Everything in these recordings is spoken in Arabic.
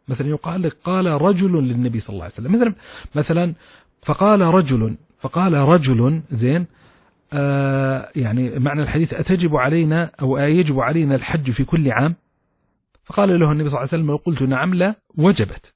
مثلا يقال لك قال رجل للنبي صلى الله عليه وسلم، مثلا فقال رجل زين، يعني معنى الحديث أتجب علينا أو يجب علينا الحج في كل عام؟ فقال له النبي صلى الله عليه وسلم: لو قلت نعم لا وجبت.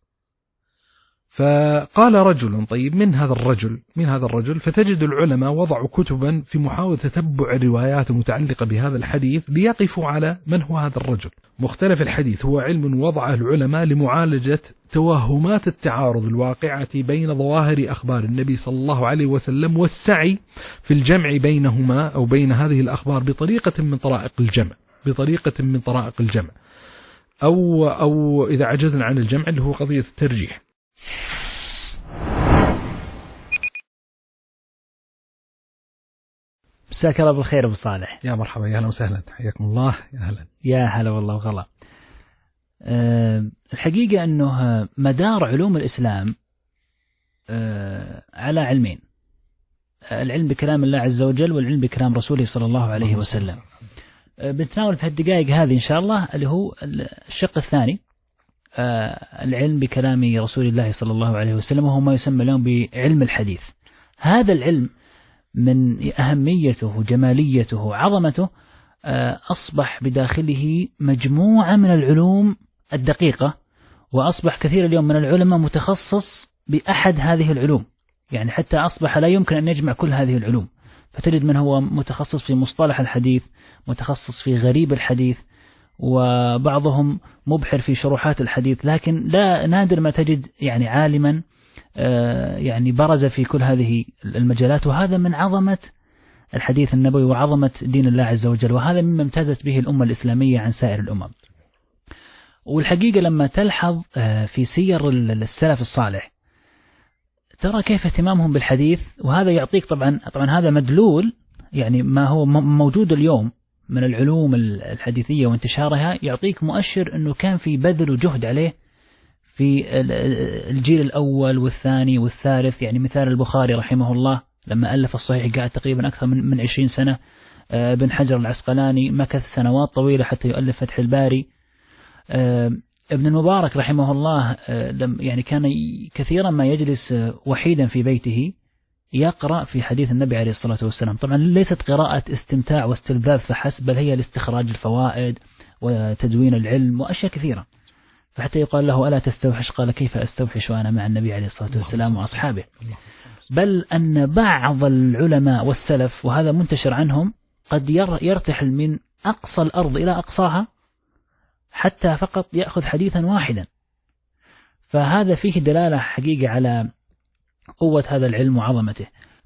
فقال رجل، طيب من هذا الرجل؟ فتجد العلماء وضعوا كتبا في محاولة تتبع الروايات المتعلقة بهذا الحديث ليقفوا على من هو هذا الرجل. مختلف الحديث هو علم وضعه العلماء لمعالجة توهمات التعارض الواقعة بين ظواهر أخبار النبي صلى الله عليه وسلم، والسعي في الجمع بينهما أو بين هذه الأخبار بطريقة من طرائق الجمع، أو إذا عجزنا عن الجمع اللي هو قضية الترجيح. مساك الله بالخير أبو صالح. يا مرحبا، يا أهلا وسهلا، حياكم الله. يا أهلا. يا هلا والله وغلا. الحقيقة أنه مدار علوم الإسلام على علمين: العلم بكلام الله عز وجل والعلم بكلام رسوله صلى الله عليه وسلم. بنتناول في هالدقائق هذه إن شاء الله اللي هو الشق الثاني، العلم بكلام رسول الله صلى الله عليه وسلم، وهو ما يسمى اليوم بعلم الحديث. هذا العلم من أهميته وجماليته وعظمته أصبح بداخله مجموعة من العلوم الدقيقة، وأصبح كثير اليوم من العلماء متخصص بأحد هذه العلوم، يعني حتى أصبح لا يمكن أن يجمع كل هذه العلوم. فتجد من هو متخصص في مصطلح الحديث، متخصص في غريب الحديث، وبعضهم مبحر في شروحات الحديث، لكن لا نادر ما تجد يعني عالما يعني برز في كل هذه المجالات. وهذا من عظمة الحديث النبوي وعظمة دين الله عز وجل، وهذا مما امتازت به الأمة الإسلامية عن سائر الأمم. والحقيقة لما تلحظ في سير السلف الصالح ترى كيف اهتمامهم بالحديث، وهذا يعطيك طبعا هذا مدلول يعني ما هو موجود اليوم من العلوم الحديثية وانتشارها، يعطيك مؤشر أنه كان في بذل وجهد عليه في الجيل الأول والثاني والثالث. يعني مثال البخاري رحمه الله لما ألف الصحيح قاعد تقريبا أكثر من 20 سنة. ابن حجر العسقلاني مكث سنوات طويلة حتى يؤلف فتح الباري. ابن المبارك رحمه الله يعني كان كثيرا ما يجلس وحيدا في بيته يقرأ في حديث النبي عليه الصلاة والسلام. طبعا ليست قراءة استمتاع واستلذاذ فحسب، بل هي لاستخراج الفوائد وتدوين العلم وأشياء كثيرة. فحتى يقال له: ألا تستوحش؟ قال: كيف أستوحش وأنا مع النبي عليه الصلاة والسلام وأصحابه؟ بل أن بعض العلماء والسلف، وهذا منتشر عنهم، قد يرتحل من أقصى الأرض إلى أقصاها حتى فقط يأخذ حديثا واحدا. فهذا فيه دلالة حقيقة على قوة هذا العلم وعظمته.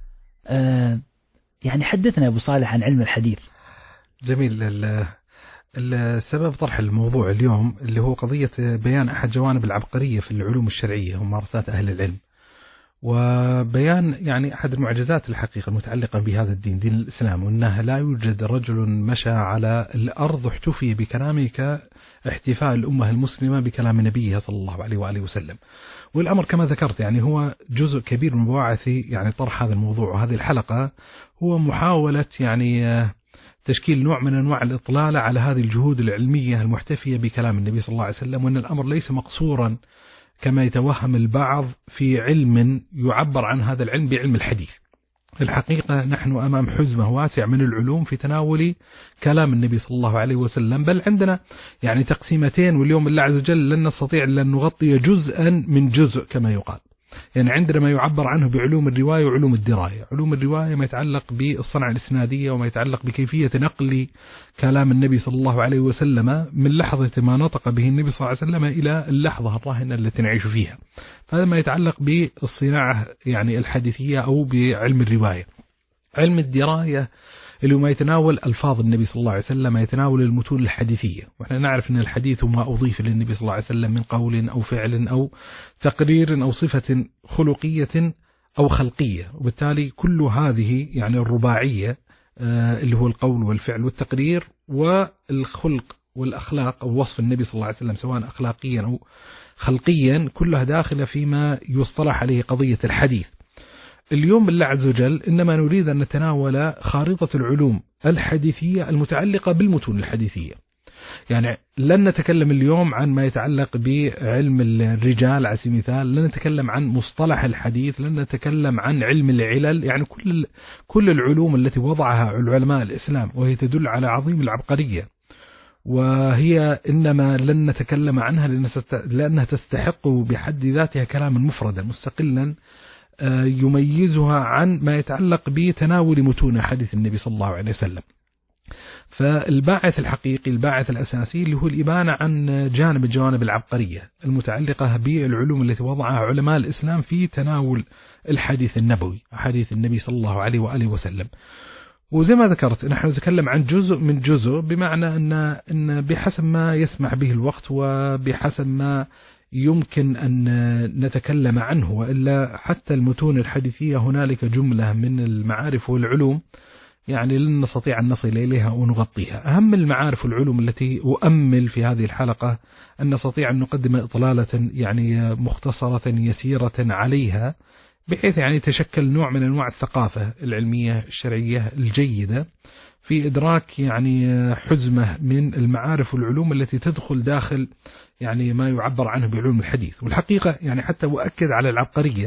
يعني حدثنا أبو صالح عن علم الحديث. جميل. السبب طرح الموضوع اليوم اللي هو قضية بيان أحد جوانب العبقرية في العلوم الشرعية وممارسات أهل العلم، وبيان يعني أحد المعجزات الحقيقة المتعلقة بهذا الدين، دين الإسلام، وأنه لا يوجد رجل مشى على الأرض احتفي بكلامه كاحتفاء الأمة المسلمة بكلام نبيه صلى الله عليه وآله وسلم. والأمر كما ذكرت يعني هو جزء كبير من بواعث يعني طرح هذا الموضوع وهذه الحلقة، هو محاولة يعني تشكيل نوع من أنواع الإطلالة على هذه الجهود العلمية المحتفية بكلام النبي صلى الله عليه وسلم، وأن الأمر ليس مقصورا كما يتوهم البعض في علم يعبر عن هذا العلم بعلم الحديث. الحقيقة نحن أمام حزمة واسع من العلوم في تناول كلام النبي صلى الله عليه وسلم، بل عندنا يعني تقسيمتين، واليوم الله عز وجل لن نستطيع أن نغطي جزءا من جزء كما يقال. يعني عندنا ما يعبر عنه بعلوم الرواية وعلوم الدراية. علوم الرواية ما يتعلق بالصنعة الإسنادية وما يتعلق بكيفية نقل كلام النبي صلى الله عليه وسلم من لحظة ما نطق به النبي صلى الله عليه وسلم إلى اللحظة الراهنة التي نعيش فيها. هذا ما يتعلق بالصناعة يعني الحديثية أو بعلم الرواية. علم الدراية اللي ما يتناول ألفاظ النبي صلى الله عليه وسلم، ما يتناول المتون الحديثية، ونحن نعرف أن الحديث ما أضيف للنبي صلى الله عليه وسلم من قول أو فعل أو تقرير أو صفة خلقية أو خلقية، وبالتالي كل هذه يعني الرباعية اللي هو القول والفعل والتقرير والخلق والأخلاق أو وصف النبي صلى الله عليه وسلم سواء أخلاقيا أو خلقيا، كلها داخلة فيما يصطلح عليه قضية الحديث. اليوم بالله عز وجل إنما نريد أن نتناول خارطة العلوم الحديثية المتعلقة بالمتون الحديثية. يعني لن نتكلم اليوم عن ما يتعلق بعلم الرجال على سبيل المثال، لن نتكلم عن مصطلح الحديث، لن نتكلم عن علم العلل، يعني كل العلوم التي وضعها علماء الإسلام وهي تدل على عظيم العبقرية، وهي إنما لن نتكلم عنها لأنها تستحق بحد ذاتها كلاما مفردا مستقلا يميزها عن ما يتعلق بتناول متون حديث النبي صلى الله عليه وسلم. فالباعث الحقيقي، الباعث الأساسي، اللي هو الإبانة عن الجوانب العبقرية المتعلقة بالعلوم التي وضعها علماء الإسلام في تناول الحديث النبوي، حديث النبي صلى الله عليه وآله وسلم. وزي ما ذكرت نحن نتكلم عن جزء من جزء، بمعنى أن بحسب ما يسمح به الوقت وبحسب ما يمكن أن نتكلم عنه، وإلا حتى المتون الحديثية هنالك جملة من المعارف والعلوم يعني لن نستطيع أن نصل إليها ونغطيها. أهم المعارف والعلوم التي أؤمل في هذه الحلقة أن نستطيع أن نقدم إطلالة يعني مختصرة يسيرة عليها، بحيث يعني تشكل نوع من أنواع الثقافة العلمية الشرعية الجيدة في إدراك يعني حزمة من المعارف والعلوم التي تدخل داخل يعني ما يعبر عنه بعلوم الحديث. والحقيقة يعني حتى أؤكد على العبقرية،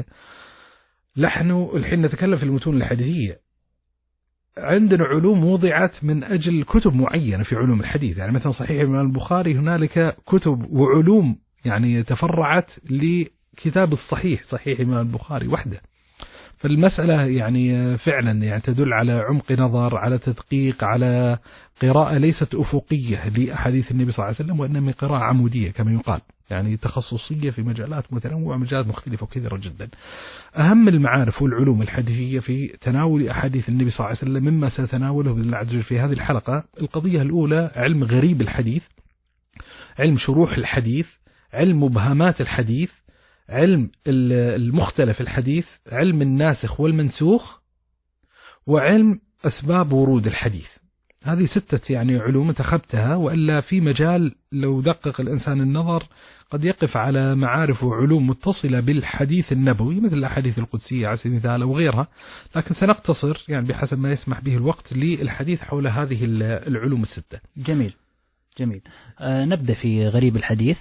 نحن الحين نتكلم في المتون الحديثية، عندنا علوم وضعت من أجل كتب معينة في علوم الحديث، يعني مثلا صحيح الإمام البخاري هنالك كتب وعلوم يعني تفرعت لكتاب الصحيح، صحيح الإمام البخاري وحده. فالمسألة يعني فعلا يعني تدل على عمق نظر، على تدقيق، على قراءة ليست أفقية لأحاديث النبي صلى الله عليه وسلم، وإنما قراءة عمودية كما يقال، يعني تخصصية في مجالات متنوعة، مجالات مختلفة وكثيرة جدا. أهم المعارف والعلوم الحديثية في تناول أحاديث النبي صلى الله عليه وسلم مما سنتناوله بإذن الله عز وجل في هذه الحلقة: القضية الأولى علم غريب الحديث، علم شروح الحديث، علم مبهمات الحديث، علم المختلف الحديث، علم الناسخ والمنسوخ، وعلم أسباب ورود الحديث. هذه 6 يعني علوم انتخبتها، وإلا في مجال لو دقق الإنسان النظر قد يقف على معارف وعلوم متصلة بالحديث النبوي مثل الأحاديث القدسية على سبيل المثال أو غيرها، لكن سنقتصر يعني بحسب ما يسمح به الوقت للحديث حول هذه العلوم 6. جميل. نبدأ في غريب الحديث.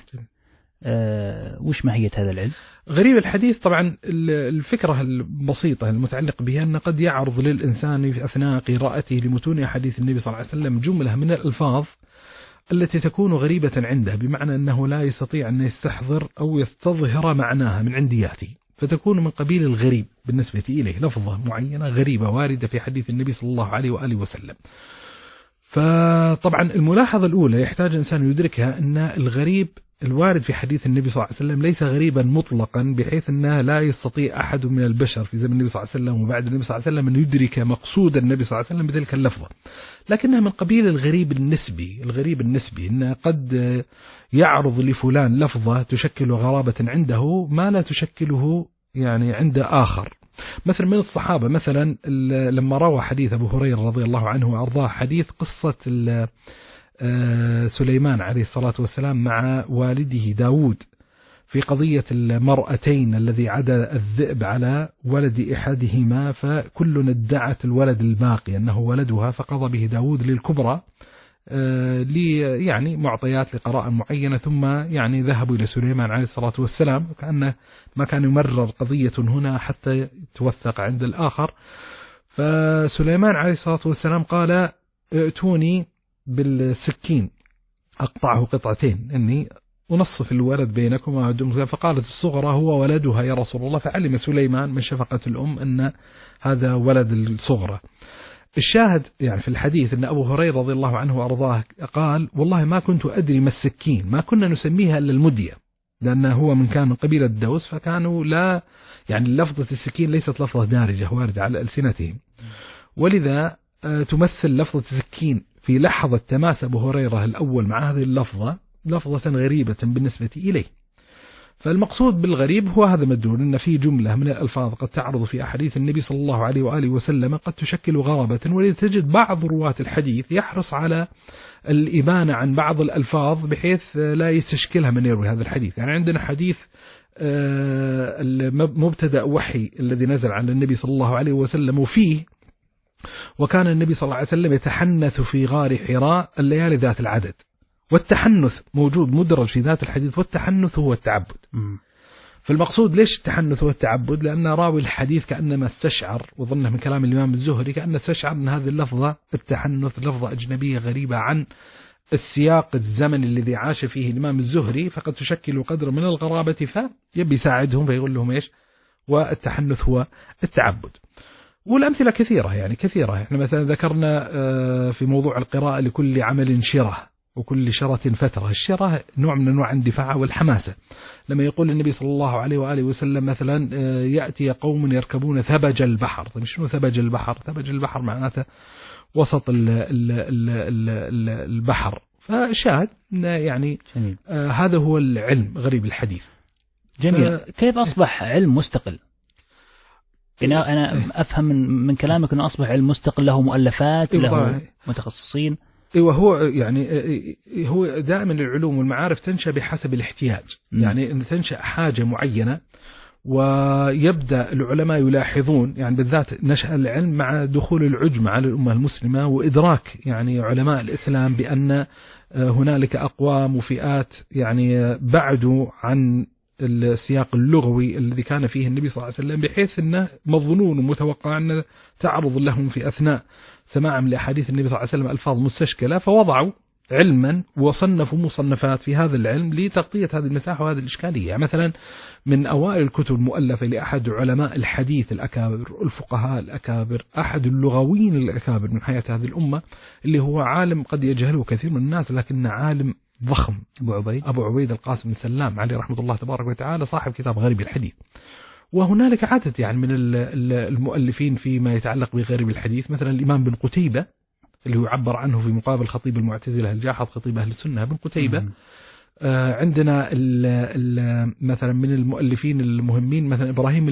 وش ماهية هذا العلم؟ غريب الحديث طبعا الفكرة البسيطة المتعلق بها أن قد يعرض للإنسان في أثناء قراءته لمتون حديث النبي صلى الله عليه وسلم جملة من الألفاظ التي تكون غريبة عنده، بمعنى أنه لا يستطيع أن يستحضر أو يستظهر معناها من عندياته، فتكون من قبيل الغريب بالنسبة إليه، لفظة معينة غريبة واردة في حديث النبي صلى الله عليه وآله وسلم. فطبعا الملاحظة الأولى يحتاج الإنسان يدركها أن الغريب الوارد في حديث النبي صلى الله عليه وسلم ليس غريبا مطلقا، بحيث أنه لا يستطيع أحد من البشر في زمن النبي صلى الله عليه وسلم وبعد النبي صلى الله عليه وسلم أن يدرك مقصود النبي صلى الله عليه وسلم بتلك اللفظة، لكنها من قبيل الغريب النسبي. الغريب النسبي أن قد يعرض لفلان لفظة تشكل غرابة عنده ما لا تشكله يعني عند آخر. مثلا من الصحابة مثلا لما روى حديث أبو هريرة رضي الله عنه وأرضاه، حديث قصة سليمان عليه الصلاة والسلام مع والده داود في قضية المرأتين الذي عدا الذئب على ولد إحدهما، فكل ادعت الولد الباقي أنه ولدها، فقضى به داود للكبرى يعني معطيات لقراءة معينة، ثم يعني ذهبوا إلى سليمان عليه الصلاة والسلام، وكأنه ما كان يمرر قضية هنا حتى توثق عند الآخر. فسليمان عليه الصلاة والسلام قال: ائتوني بالسكين أقطعه قطعتين إني أنصف الولد بينكما. فقالت الصغرى: هو ولدها يا رسول الله. فعلم سليمان من شفقة الأم أن هذا ولد الصغرى. الشاهد يعني في الحديث أن أبو هريرة رضي الله عنه وأرضاه قال: والله ما كنت أدري ما السكين، ما كنا نسميها إلا المدية، لأنه هو كان من قبيلة الدوس، فكانوا لا يعني لفظة السكين ليست لفظة دارجة واردة على ألسنتهم، ولذا تمثل لفظة السكين في لحظة تماس أبو هريرة الأول مع هذه اللفظة لفظة غريبة بالنسبة إليه. فالمقصود بالغريب هو هذا مدلول، أن في جملة من الألفاظ قد تعرض في أحاديث النبي صلى الله عليه وآله وسلم قد تشكل غرابة، ولذا تجد بعض رواة الحديث يحرص على الإبانة عن بعض الألفاظ بحيث لا يستشكلها من يروي هذا الحديث. يعني عندنا حديث مبتدأ وحي الذي نزل على النبي صلى الله عليه وسلم، وفيه: وكان النبي صلى الله عليه وسلم يتحنث في غار حراء الليالي ذات العدد، والتحنث موجود مدرج في ذات الحديث، والتحنث هو التعبد. فالمقصود ليش التحنث هو التعبد؟ لأن راوي الحديث كأنما استشعر، وظنه من كلام الإمام الزهري، كأنه استشعر أن هذه اللفظة التحنث لفظة أجنبية غريبة عن السياق الزمني الذي عاش فيه الإمام الزهري، فقد تشكل قدر من الغرابة، فيبي يساعدهم فيقول لهم إيش؟ والتحنث هو التعبد. والأمثلة كثيرة، يعني كثيرة. احنا مثلا ذكرنا في موضوع القراءة لكل عمل شرة وكل شرة فترة. الشرة نوع من أنواع الاندفاع والحماسة. لما يقول النبي صلى الله عليه وآله وسلم مثلا يأتي قوم يركبون ثبج البحر. طيب شنو ثبج البحر؟ ثبج البحر معناته وسط البحر. فشاهد يعني هذا هو العلم غريب الحديث. جميل. كيف أصبح علم مستقل؟ يعني أنا أفهم من كلامك أنه أصبح علم مستقل، له مؤلفات، له متخصصين. ايوه، هو يعني هو دائما العلوم والمعارف تنشأ بحسب الاحتياج. يعني ان تنشأ حاجة معينة، ويبدأ العلماء يلاحظون، يعني بالذات نشأ العلم مع دخول العجمة على الأمة المسلمة، وإدراك يعني علماء الإسلام بأن هنالك أقوام وفئات يعني بعدوا عن السياق اللغوي الذي كان فيه النبي صلى الله عليه وسلم، بحيث أنه مظنون ومتوقع أن تعرض لهم في أثناء سماعهم لأحاديث النبي صلى الله عليه وسلم ألفاظ مستشكلة، فوضعوا علما وصنفوا مصنفات في هذا العلم لتغطية هذه المساحة وهذه الإشكالية. يعني مثلا من أوائل الكتب المؤلفة لأحد علماء الحديث الأكابر، الفقهاء الأكابر، أحد اللغويين الأكابر من حياة هذه الأمة، اللي هو عالم قد يجهله كثير من الناس لكن عالم ضخم، أبو عبيد القاسم السلام عليه رحمة الله تبارك وتعالى، صاحب كتاب غريب الحديث. وهنالك عدد يعني من المؤلفين فيما يتعلق بغريب الحديث، مثلا الإمام بن قتيبة اللي هو يعبر عنه في مقابل خطيب المعتزلة الجاحظ خطيب أهل السنة بن قتيبة. عندنا مثلا من المؤلفين المهمين مثلا إبراهيم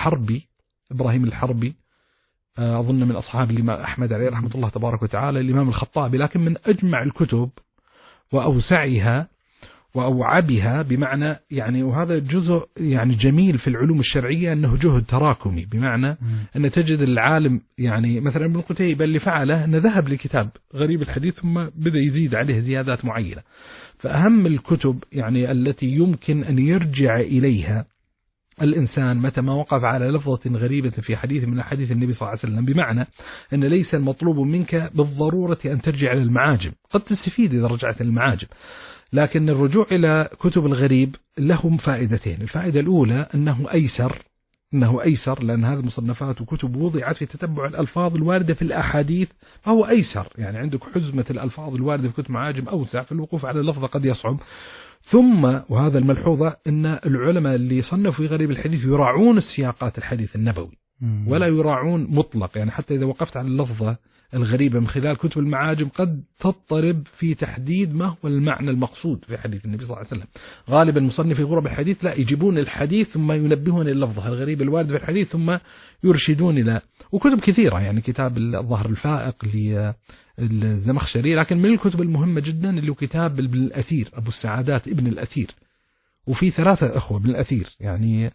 الحربي، أظن من أصحاب الإمام أحمد عليه رحمة الله تبارك وتعالى، الإمام الخطابي، لكن من أجمع الكتب وأوسعها وأوعبها، بمعنى يعني، وهذا جزء يعني جميل في العلوم الشرعية، أنه جهد تراكمي، بمعنى أن تجد العالم يعني مثلا ابن قتيبة اللي فعله أنه ذهب لكتاب غريب الحديث ثم بدأ يزيد عليه زيادات معينة. فأهم الكتب يعني التي يمكن أن يرجع إليها الإنسان متى ما وقف على لفظة غريبة في حديث من حديث النبي صلى الله عليه وسلم، بمعنى أن ليس المطلوب منك بالضرورة أن ترجع إلى المعاجم، قد تستفيد إذا رجعت إلى المعاجم، لكن الرجوع إلى كتب الغريب لهم فائدتين. الفائدة الأولى أنه أيسر، لأن هذه المصنفات وكتب وضعت في تتبع الألفاظ الواردة في الأحاديث، فهو أيسر. يعني عندك حزمة الألفاظ الواردة في كتب معاجم أوسع، في الوقوف على اللفظة قد يصعب. ثم وهذا الملحوظة أن العلماء اللي صنفوا في غريب الحديث يراعون السياقات الحديث النبوي ولا يراعون مطلق. يعني حتى إذا وقفت على اللفظة الغريبة من خلال كتب المعاجم قد تضطرب في تحديد ما هو المعنى المقصود في حديث النبي صلى الله عليه وسلم. غالبا مصنفي غرب الحديث لا، يجيبون الحديث ثم ينبهون اللفظة الغريبة الواردة في الحديث ثم يرشدون إلى، وكتب كثيرة يعني كتاب الظهر الفائق للزمخشري. لكن من الكتب المهمة جدا اللي هو كتاب ابن الأثير، أبو السعادات ابن الأثير، وفي 3 أخوة ابن الأثير. يعني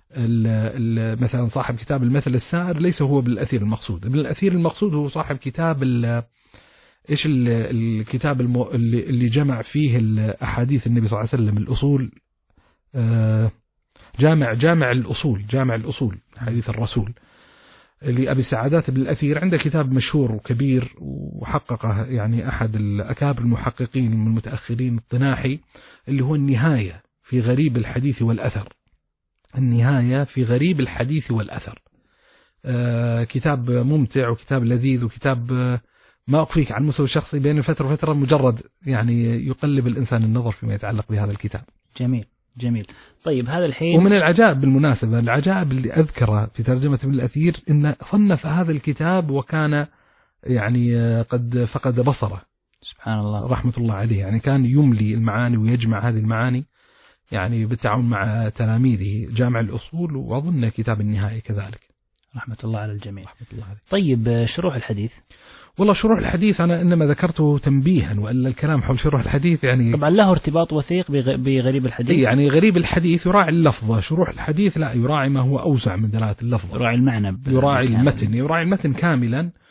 مثلا صاحب كتاب المثل السائر ليس هو ابن الأثير المقصود، ابن الأثير المقصود هو صاحب كتاب إيش الكتاب اللي جمع فيه الأحاديث النبي صلى الله عليه وسلم، الأصول، جامع الأصول حديث الرسول، اللي أبي السعادات بن الأثير. عنده كتاب مشهور وكبير وحققه يعني أحد الأكابر المحققين من المتأخرين الطناحي، اللي هو النهاية في غريب الحديث والأثر. كتاب ممتع وكتاب لذيذ وكتاب ما أخفيك عن المستوى الشخصي بين فترة وفترة مجرد يعني يقلب الإنسان النظر فيما يتعلق بهذا الكتاب. جميل. طيب هذا الحين، ومن العجائب بالمناسبة، العجائب اللي أذكره في ترجمة ابن الأثير إن صنف هذا الكتاب وكان يعني قد فقد بصره، سبحان الله رحمة الله عليه. يعني كان يملي المعاني ويجمع هذه المعاني يعني بالتعاون مع تلاميذه، جامع الأصول وأظن كتاب النهاية كذلك، رحمة الله على الجميع. رحمة الله عليه. طيب شروح الحديث، والله شروح الحديث أنا إنما ذكرته تنبيها، وإلا الكلام حول شروح الحديث يعني طبعا له ارتباط وثيق بغريب الحديث. يعني غريب الحديث يراعي اللفظة، شروح الحديث لا، يراعي ما هو أوسع من دلالة اللفظة، يراعي المعنى، يراعي المتن كاملا.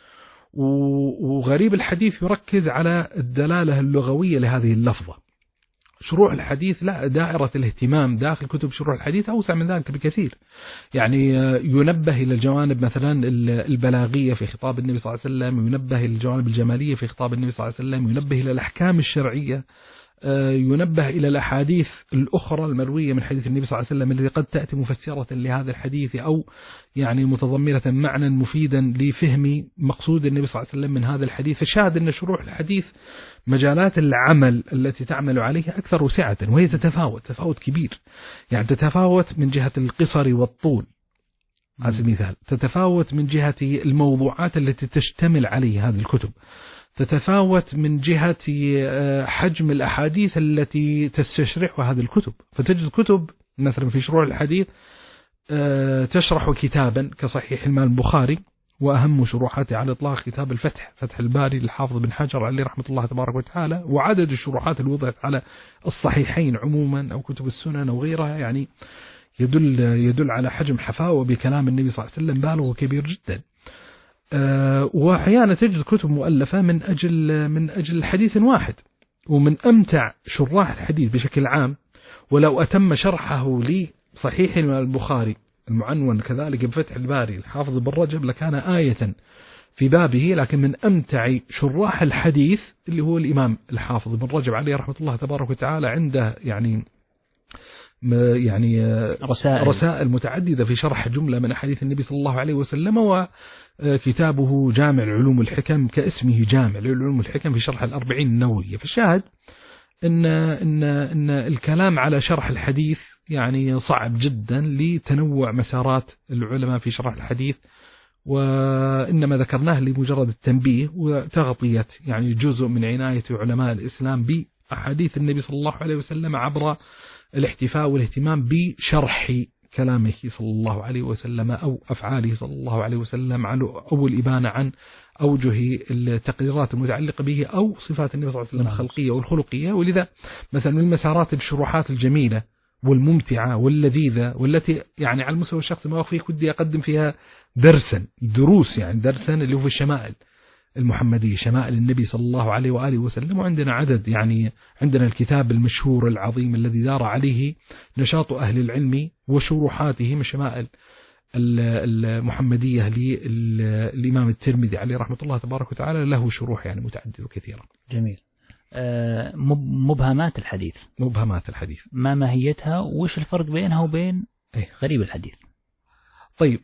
وغريب الحديث يركز على الدلالة اللغوية لهذه اللفظة. شروح الحديث لا، دائرة الاهتمام داخل كتب شروح الحديث أوسع من ذلك بكثير. يعني ينبه إلى الجوانب مثلا البلاغية في خطاب النبي صلى الله عليه وسلم، ينبه إلى الجوانب الجمالية في خطاب النبي صلى الله عليه وسلم، ينبه إلى الأحكام الشرعية، ينبه إلى الأحاديث الأخرى المروية من حديث النبي صلى الله عليه وسلم التي قد تأتي مفسرة لهذا الحديث، أو يعني متضمنة معنى مفيدا لفهم مقصود النبي صلى الله عليه وسلم من هذا الحديث. فشاهد أن شروح الحديث مجالات العمل التي تعمل عليها أكثر وسعة، وهي تفاوت كبير. يعني تتفاوت من جهة القصر والطول على سبيل المثال، تتفاوت من جهة الموضوعات التي تشتمل عليه هذه الكتب، تتفاوت من جهة حجم الأحاديث التي تستشرحها هذه الكتب. فتجد كتب مثلا في شروح الحديث تشرح كتابا كصحيح الإمام البخاري، وأهم شروحاته على الإطلاق كتاب الفتح، فتح الباري للحافظ بن حجر عليه رحمة الله تبارك وتعالى، وعدد الشروحات اللي وضعت على الصحيحين عموما أو كتب السنن أو غيرها يعني يدل على حجم حفاوة بكلام النبي صلى الله عليه وسلم بالغ كبير جدا. وأحيانا تجد كتب مؤلفة من أجل حديث واحد. ومن أمتع شراح الحديث بشكل عام، ولو أتم شرحه لصحيح البخاري المعنون كذلك بفتح الباري الحافظ بن رجب لكان آية في بابه، لكن من أمتع شراح الحديث اللي هو الإمام الحافظ بن رجب عليه رحمة الله تبارك وتعالى، عنده يعني رسائل متعددة في شرح جملة من أحاديث النبي صلى الله عليه وسلم. وكتابه جامع العلوم الحكم كاسمه جامع العلوم الحكم في شرح الأربعين النووية. فالشاهد إن الكلام على شرح الحديث يعني صعب جدا لتنوع مسارات العلماء في شرح الحديث، وإنما ذكرناه لمجرد التنبيه وتغطية يعني جزء من عناية علماء الإسلام بأحاديث النبي صلى الله عليه وسلم عبر الاحتفاء والاهتمام بشرح كلامه صلى الله عليه وسلم أو أفعاله صلى الله عليه وسلم، أو الإبانة عن أوجه التقريرات المتعلقة به أو صفات النبي صلى الله عليه وسلم الخلقية والخلقية. ولذا مثلا من المسارات الشروحات الجميلة والممتعة واللذيذة والتي يعني على المستوى الشخصي ما أخفيك ودي أقدم فيها درسا اللي هو في الشمائل المحمدية، شمائل النبي صلى الله عليه وآله وسلم. وعندنا عدد، يعني عندنا الكتاب المشهور العظيم الذي دار عليه نشاط أهل العلم وشروحاتهم، الشمائل المحمدية للإمام الترمذي عليه رحمة الله تبارك وتعالى، له شروح يعني متعددة وكثيرة. جميل. مبهمات الحديث ما ماهيتها وش الفرق بينها وبين غريب الحديث؟ طيب،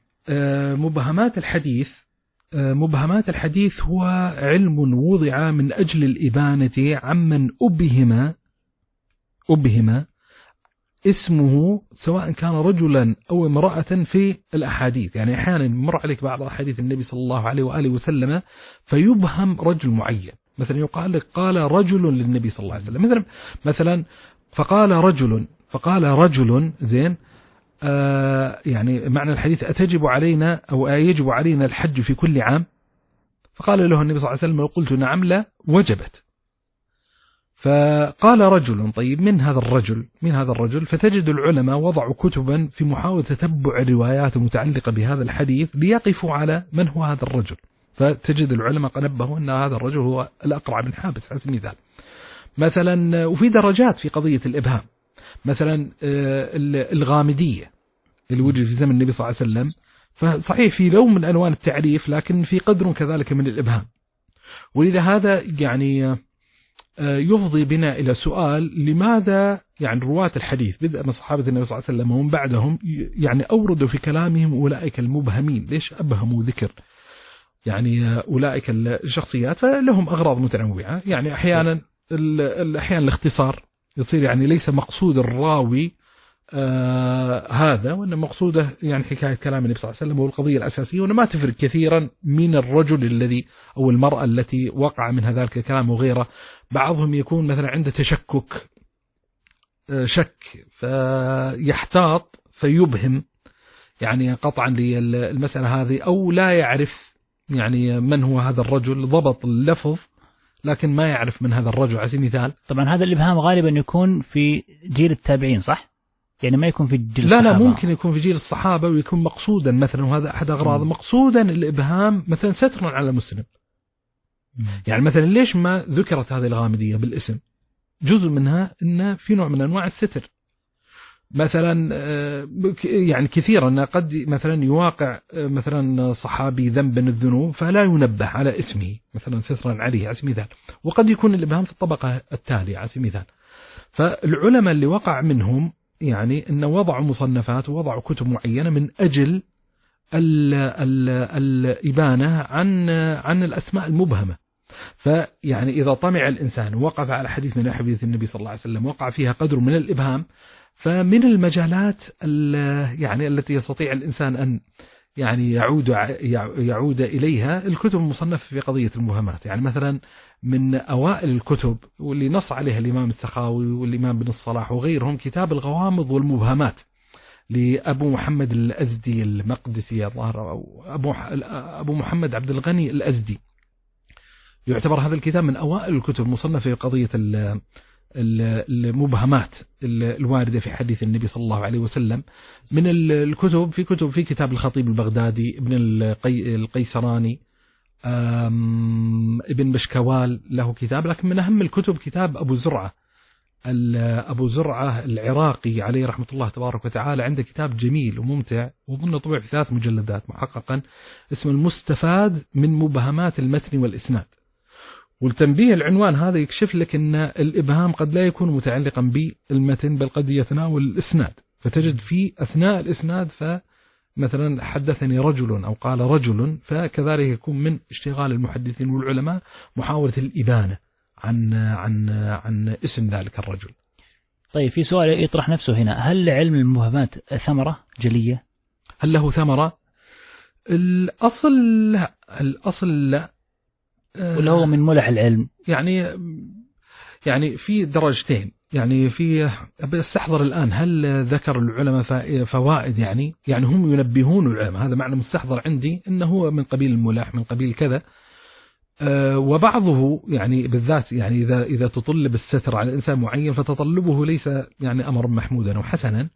مبهمات الحديث هو علم وضع من أجل الإبانة عمن أبهم اسمه سواء كان رجلا أو امرأة في الأحاديث. يعني أحيانا مر عليك بعض أحاديث النبي صلى الله عليه وآله وسلم فيبهم رجل معين، مثلا يقال لك قال رجل للنبي صلى الله عليه وسلم، مثلا فقال رجل زين، يعني معنى الحديث أتجب علينا أو يجب علينا الحج في كل عام؟ فقال له النبي صلى الله عليه وسلم قلت نعم لا وجبت. فقال رجل، طيب من هذا الرجل؟ فتجد العلماء وضعوا كتبا في محاولة تتبع الروايات المتعلقة بهذا الحديث ليقفوا على من هو هذا الرجل. فتجد العلماء قد نبهوا أن هذا الرجل هو الأقرع بن حابس على سبيل المثال مثلا. وفي درجات في قضية الإبهام، مثلا الغامدية اللي وجد في زمن النبي صلى الله عليه وسلم، فصحيح في لون من ألوان التعريف لكن في قدر كذلك من الإبهام. ولذا هذا يعني يفضي بنا إلى سؤال، لماذا يعني رواة الحديث بدءا من صحابة النبي صلى الله عليه وسلم ومن بعدهم يعني أوردوا في كلامهم أولئك المبهمين؟ ليش أبهموا ذكر يعني أولئك الشخصيات؟ فلهم أغراض متنوعة. يعني أحيانا الاختصار يصير يعني ليس مقصود الراوي هذا، وأن مقصوده يعني حكاية كلام النبي صلى الله عليه وسلم والقضية الأساسية، وأنه ما تفرق كثيرا من الرجل الذي أو المرأة التي وقع منها ذلك الكلام وغيره. بعضهم يكون مثلا عنده شك فيحتاط فيبهم يعني قطعا للمسألة هذه، أو لا يعرف يعني من هو هذا الرجل، ضبط اللفظ لكن ما يعرف من هذا الرجل على سبيل المثال. طبعا هذا الإبهام غالبا يكون في جيل التابعين صح؟ يعني ما يكون في جيل الصحابة. لا ممكن يكون في جيل الصحابة ويكون مقصودا مثلا، وهذا أحد أغراض مقصودا الإبهام مثلا سترا على مسلم، يعني مثلا ليش ما ذكرت هذه الغامدية بالاسم؟ جزء منها إن في نوع من أنواع الستر. مثلا يعني كثيرا قد مثلا يواقع مثلا صحابي ذنب من الذنوب فلا ينبه على اسمه مثلا سترا عليه على سبيل المثال، وقد يكون الإبهام في الطبقة التالية على سبيل المثال. فالعلماء اللي وقع منهم يعني أن وضعوا مصنفات ووضعوا كتب معينة من أجل الإبانة عن الأسماء المبهمة. فيعني إذا طمع الإنسان ووقف على حديث من حديث النبي صلى الله عليه وسلم وقع فيها قدر من الإبهام، فمن المجالات يعني التي يستطيع الإنسان أن يعني يعود إليها الكتب المصنفة في قضية المبهمات. يعني مثلا من أوائل الكتب واللي نص عليها الإمام السخاوي والإمام بن الصلاح وغيرهم كتاب الغوامض والمبهمات لأبو محمد الأزدي المقدسي الظاهر، أو أبو محمد عبد الغني الأزدي. يعتبر هذا الكتاب من أوائل الكتب المصنفة في قضية المبهمات الواردة في حديث النبي صلى الله عليه وسلم. من الكتب في كتاب الخطيب البغدادي، ابن القيسراني، ابن بشكوال له كتاب. لكن من أهم الكتب كتاب أبو زرعة العراقي عليه رحمة الله تبارك وتعالى، عنده كتاب جميل وممتع وظن طبع في 3 مجلدات محققا، اسمه المستفاد من مبهمات المتن والإسناد. والتنبيه العنوان هذا يكشف لك أن الإبهام قد لا يكون متعلقا بالمتن بل قد يتناول الإسناد، فتجد في أثناء الإسناد فمثلا حدثني رجل أو قال رجل، فكذلك يكون من اشتغال المحدثين والعلماء محاولة الإبانة عن اسم ذلك الرجل. طيب في سؤال يطرح نفسه هنا، هل علم المبهمات ثمرة جلية؟ هل له ثمرة؟ الأصل لا، ولا هو من ملح العلم؟ يعني في درجتين. يعني في بستحضر الآن هل ذكر العلماء فوائد، يعني هم ينبهون العلماء، هذا معنى مستحضر عندي أنه من قبيل الملح من قبيل كذا. وبعضه يعني بالذات يعني إذا تطلب الستر على إنسان معين فتطلبه ليس يعني أمر محمودا وحسنا،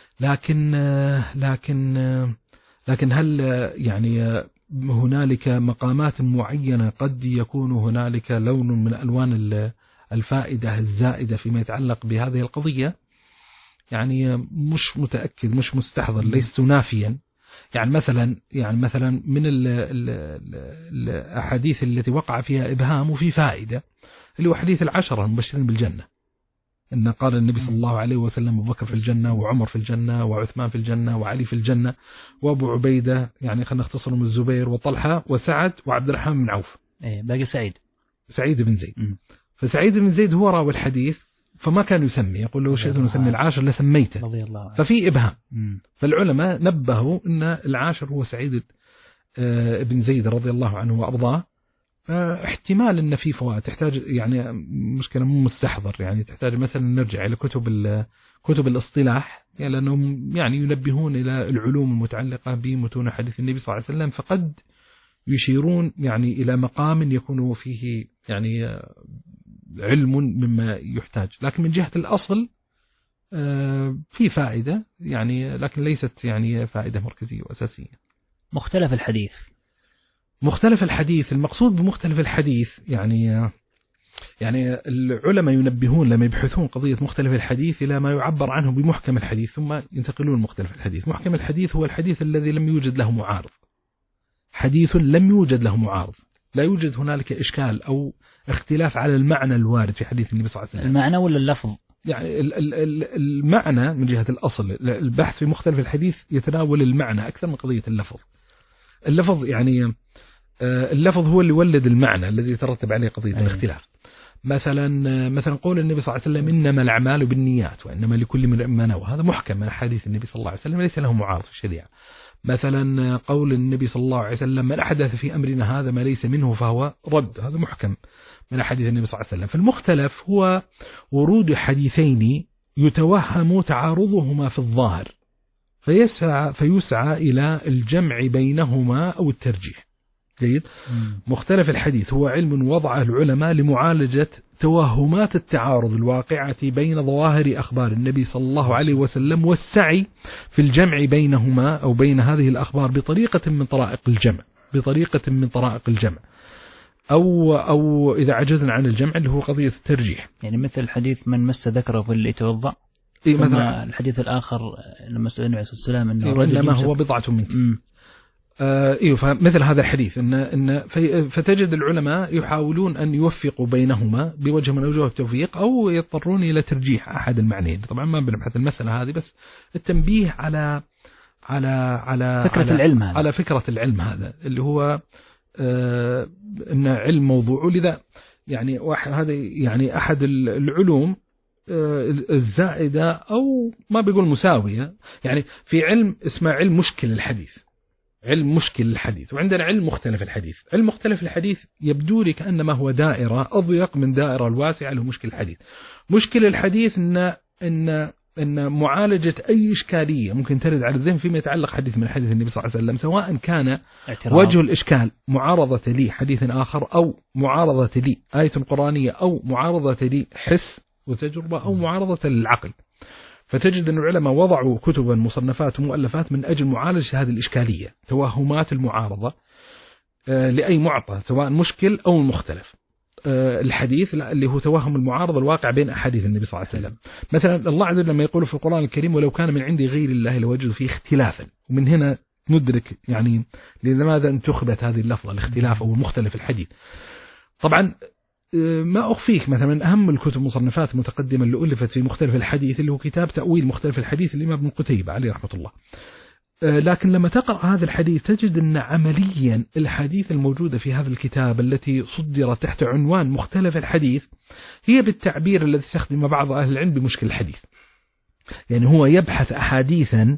لكن هل يعني هنالك مقامات معينة قد يكون هنالك لون من ألوان الفائدة الزائدة فيما يتعلق بهذه القضية؟ يعني مش متأكد، مش مستحضر، ليس نافيا. يعني مثلا من الأحاديث التي وقع فيها إبهام وفي فائدة اللي هو حديث 10 المبشرين بالجنة، إن قال النبي صلى الله عليه وسلم أبو بكر في الجنة وعمر في الجنة وعثمان في الجنة وعلي في الجنة وأبو عبيدة، يعني خلينا نختصر، من الزبير وطلحة وسعد وعبد الرحمن بن عوف. باقي سعيد بن زيد. فسعيد بن زيد هو راوي الحديث، فما كان يسمي، يقول له شئت نسمي 10 لسميته، ففي إبهام. فالعلماء نبهوا أن 10 هو سعيد بن زيد رضي الله عنه وأرضاه. فاحتمال أن في فوائد تحتاج، يعني مشكلة مو مستحضر، يعني تحتاج مثلا نرجع إلى كتب الاصطلاح، يعني لأنهم يعني ينبهون إلى العلوم المتعلقة بمتون حديث النبي صلى الله عليه وسلم، فقد يشيرون يعني إلى مقام يكون فيه يعني علم مما يحتاج. لكن من جهة الأصل في فائدة يعني، لكن ليست يعني فائدة مركزية وأساسية. مختلف الحديث، المقصود بمختلف الحديث يعني العلماء ينبهون لما يبحثون قضية مختلف الحديث إلى ما يعبر عنه بمحكم الحديث، ثم ينتقلون مختلف الحديث. محكم الحديث هو الحديث الذي لم يوجد له معارض، حديث لم يوجد له معارض، لا يوجد هنالك إشكال أو اختلاف على المعنى الوارد في حديث النبي صلى الله عليه وسلم. المعنى ولا اللفظ؟ يعني المعنى من جهة الأصل، البحث في مختلف الحديث يتناول المعنى أكثر من قضية اللفظ يعني اللفظ هو اللي ولد المعنى الذي يترتب عليه قضية الاختلاف. مثلا قول النبي صلى الله عليه وسلم إنما الأعمال بالنيات وإنما لكل امرئ ما نوى، هذا محكم من حديث النبي صلى الله عليه وسلم ليس له معارض في الشريعة. مثلا قول النبي صلى الله عليه وسلم من أحدث في أمرنا هذا ما ليس منه فهو رد، هذا محكم من حديث النبي صلى الله عليه وسلم. فالمختلف هو ورود حديثين يتوهم تعارضهما في الظاهر فيسعى إلى الجمع بينهما أو الترجيح. جيد. مختلف الحديث هو علم وضعه العلماء لمعالجة توهمات التعارض الواقعة بين ظواهر أخبار النبي صلى الله عليه وسلم والسعي في الجمع بينهما أو بين هذه الأخبار بطريقة من طرائق الجمع. أو إذا عجزنا عن الجمع اللي هو قضية الترجيح. يعني مثل حديث من مس ذكره فليتوضأ، إيه ثم مثلا الحديث الآخر لما سئل النبي صلى الله عليه وسلم أنه إيه الرجل إنما يمسك هو بضعة منك. ايوه، فمثل هذا الحديث فتجد العلماء يحاولون ان يوفقوا بينهما بوجه من اوجه التوفيق، او يضطرون الى ترجيح احد المعنيين. طبعا ما بنبحث المساله هذه، بس التنبيه على فكره العلم هذا، على فكره العلم هذا اللي هو ان علم موضوع. لذا يعني هذا يعني احد العلوم الزائده او ما بيقول مساويه. يعني في علم اسمه علم مشكل الحديث، علم مشكل الحديث، وعندنا علم مختلف الحديث. علم مختلف الحديث يبدو لي كأنما هو دائرة أضيق من دائرة الواسعة اللي هو مشكل الحديث. مشكل الحديث إن معالجة أي إشكالية ممكن ترد على الذهن فيما يتعلق حديث من حديث النبي صلى الله عليه وسلم، سواء كان وجه الإشكال معارضة لي حديث آخر، أو معارضة لي آية قرآنية، أو معارضة لي حس وتجربة، أو معارضة للعقل. فتجد أن العلماء وضعوا كتبا مصنفات ومؤلفات من أجل معالجة هذه الإشكالية، توهمات المعارضة لأي معطى سواء مشكل أو مختلف. الحديث اللي هو توهم المعارضة الواقع بين أحاديث النبي صلى الله عليه وسلم. مثلا الله عز وجل لما يقول في القرآن الكريم ولو كان من عند غير الله لوجدوا فيه اختلافا، ومن هنا ندرك يعني لماذا أن تخبت هذه اللفظة الاختلاف أو المختلف الحديث. طبعا ما أخفيك مثلا من أهم الكتب المصنفات المتقدمة اللي ألفت في مختلف الحديث اللي هو كتاب تأويل مختلف الحديث الإمام ابن قتيبة عليه رحمة الله. لكن لما تقرأ هذا الحديث تجد أن عمليا الحديث الموجودة في هذا الكتاب التي صدرت تحت عنوان مختلف الحديث هي بالتعبير الذي استخدم بعض أهل العلم بمشكل الحديث. يعني هو يبحث أحاديثا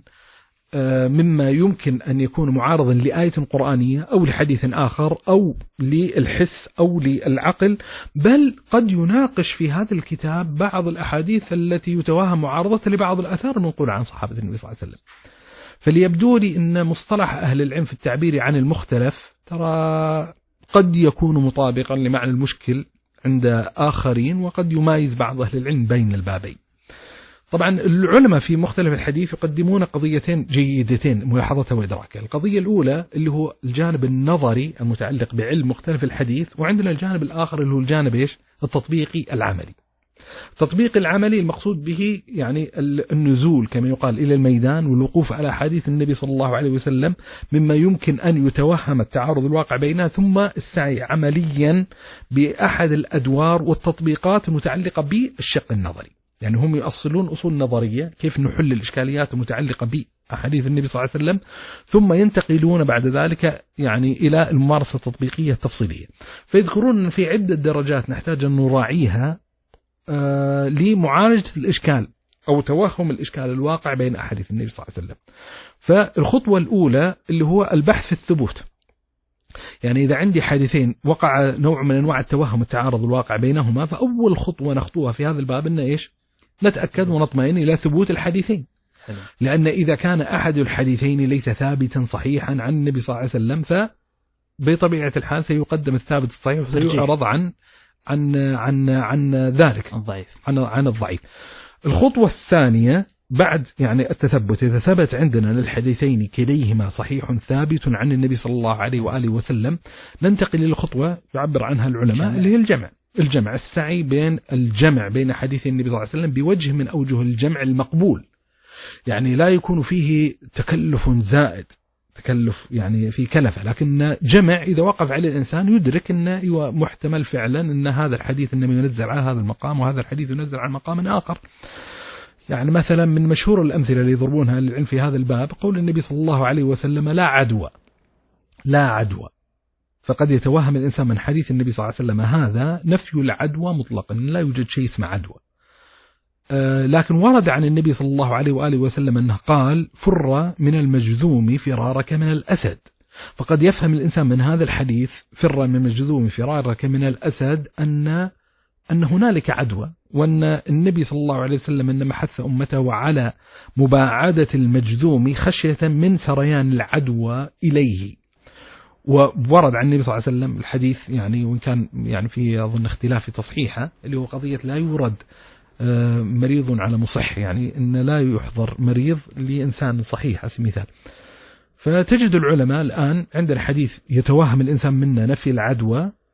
مما يمكن أن يكون معارضا لآية قرآنية أو لحديث آخر أو للحس أو للعقل، بل قد يناقش في هذا الكتاب بعض الأحاديث التي يتوهم معارضة لبعض الآثار المنقولة عن صحابة النبي صلى الله عليه وسلم. فليبدو لي أن مصطلح أهل العلم في التعبير عن المختلف ترى قد يكون مطابقا لمعنى المشكل عند آخرين، وقد يمايز بعض أهل العلم بين البابين. طبعا العلماء في مختلف الحديث يقدمون قضيتين جيدتين ملاحظتها وإدراكها. القضية الأولى اللي هو الجانب النظري المتعلق بعلم مختلف الحديث، وعندنا الجانب الآخر اللي هو الجانب التطبيقي العملي. التطبيق العملي المقصود به يعني النزول كما يقال إلى الميدان والوقوف على حديث النبي صلى الله عليه وسلم مما يمكن أن يتوهم التعارض الواقع بينها، ثم السعي عمليا بأحد الأدوار والتطبيقات المتعلقة بالشق النظري. يعني هم يؤصلون أصول نظرية كيف نحل الإشكاليات المتعلقة بأحاديث النبي صلى الله عليه وسلم، ثم ينتقلون بعد ذلك يعني إلى الممارسة التطبيقية التفصيلية. فيذكرون أن في عدة درجات نحتاج أن نراعيها لمعالجة الإشكال أو توهم الإشكال الواقع بين أحاديث النبي صلى الله عليه وسلم. فالخطوة الأولى اللي هو البحث في الثبوت. يعني إذا عندي حديثين وقع نوع من أنواع التوهم التعارض الواقع بينهما، فأول خطوة نخطوها في هذا الباب إن إيش؟ نتأكد ونطمئن إلى ثبوت الحديثين. لأن إذا كان أحد الحديثين ليس ثابتا صحيحا عن النبي صلى الله عليه وسلم، فبطبيعة الحال سيقدم الثابت الصحيح وسيعرض عن ذلك عن الضعيف. الخطوة الثانية بعد يعني التثبت، إذا ثبت عندنا للحديثين كليهما صحيح ثابت عن النبي صلى الله عليه وآله وسلم، ننتقل إلى الخطوة يعبر عنها العلماء اللي هي الجمع، السعي بين الجمع بين حديث النبي صلى الله عليه وسلم بوجه من أوجه الجمع المقبول. يعني لا يكون فيه تكلف زائد، تكلف يعني في كلفة، لكن جمع إذا وقف عليه الإنسان يدرك أنه محتمل فعلا أن هذا الحديث إنما ينزل على هذا المقام وهذا الحديث ينزل على مقام آخر. يعني مثلا من مشهور الأمثلة اللي يضربونها للعلم في هذا الباب قول النبي صلى الله عليه وسلم لا عدوى. فقد يتوهم الإنسان من حديث النبي صلى الله عليه وسلم هذا نفي العدوى مطلقا، لا يوجد شيء اسمه عدوى. لكن ورد عن النبي صلى الله عليه وآله وسلم أنه قال فر من المجذوم فرارك من الأسد. فقد يفهم الإنسان من هذا الحديث فر من المجذوم فرارك من الأسد أن هنالك عدوى، وأن النبي صلى الله عليه وسلم إنما حث أمته على مباعدة المجذوم خشية من سريان العدوى إليه. وورد عن النبي صلى الله عليه وسلم الحديث يعني وإن كان يعني في أظن اختلاف في تصحيحه اللي هو قضية لا يورد مريض على مصح، يعني إن لا يحضر مريض لإنسان صحيح على سبيل المثال. فتجد العلماء الآن عند الحديث يتوهم الإنسان منا نفي العدوى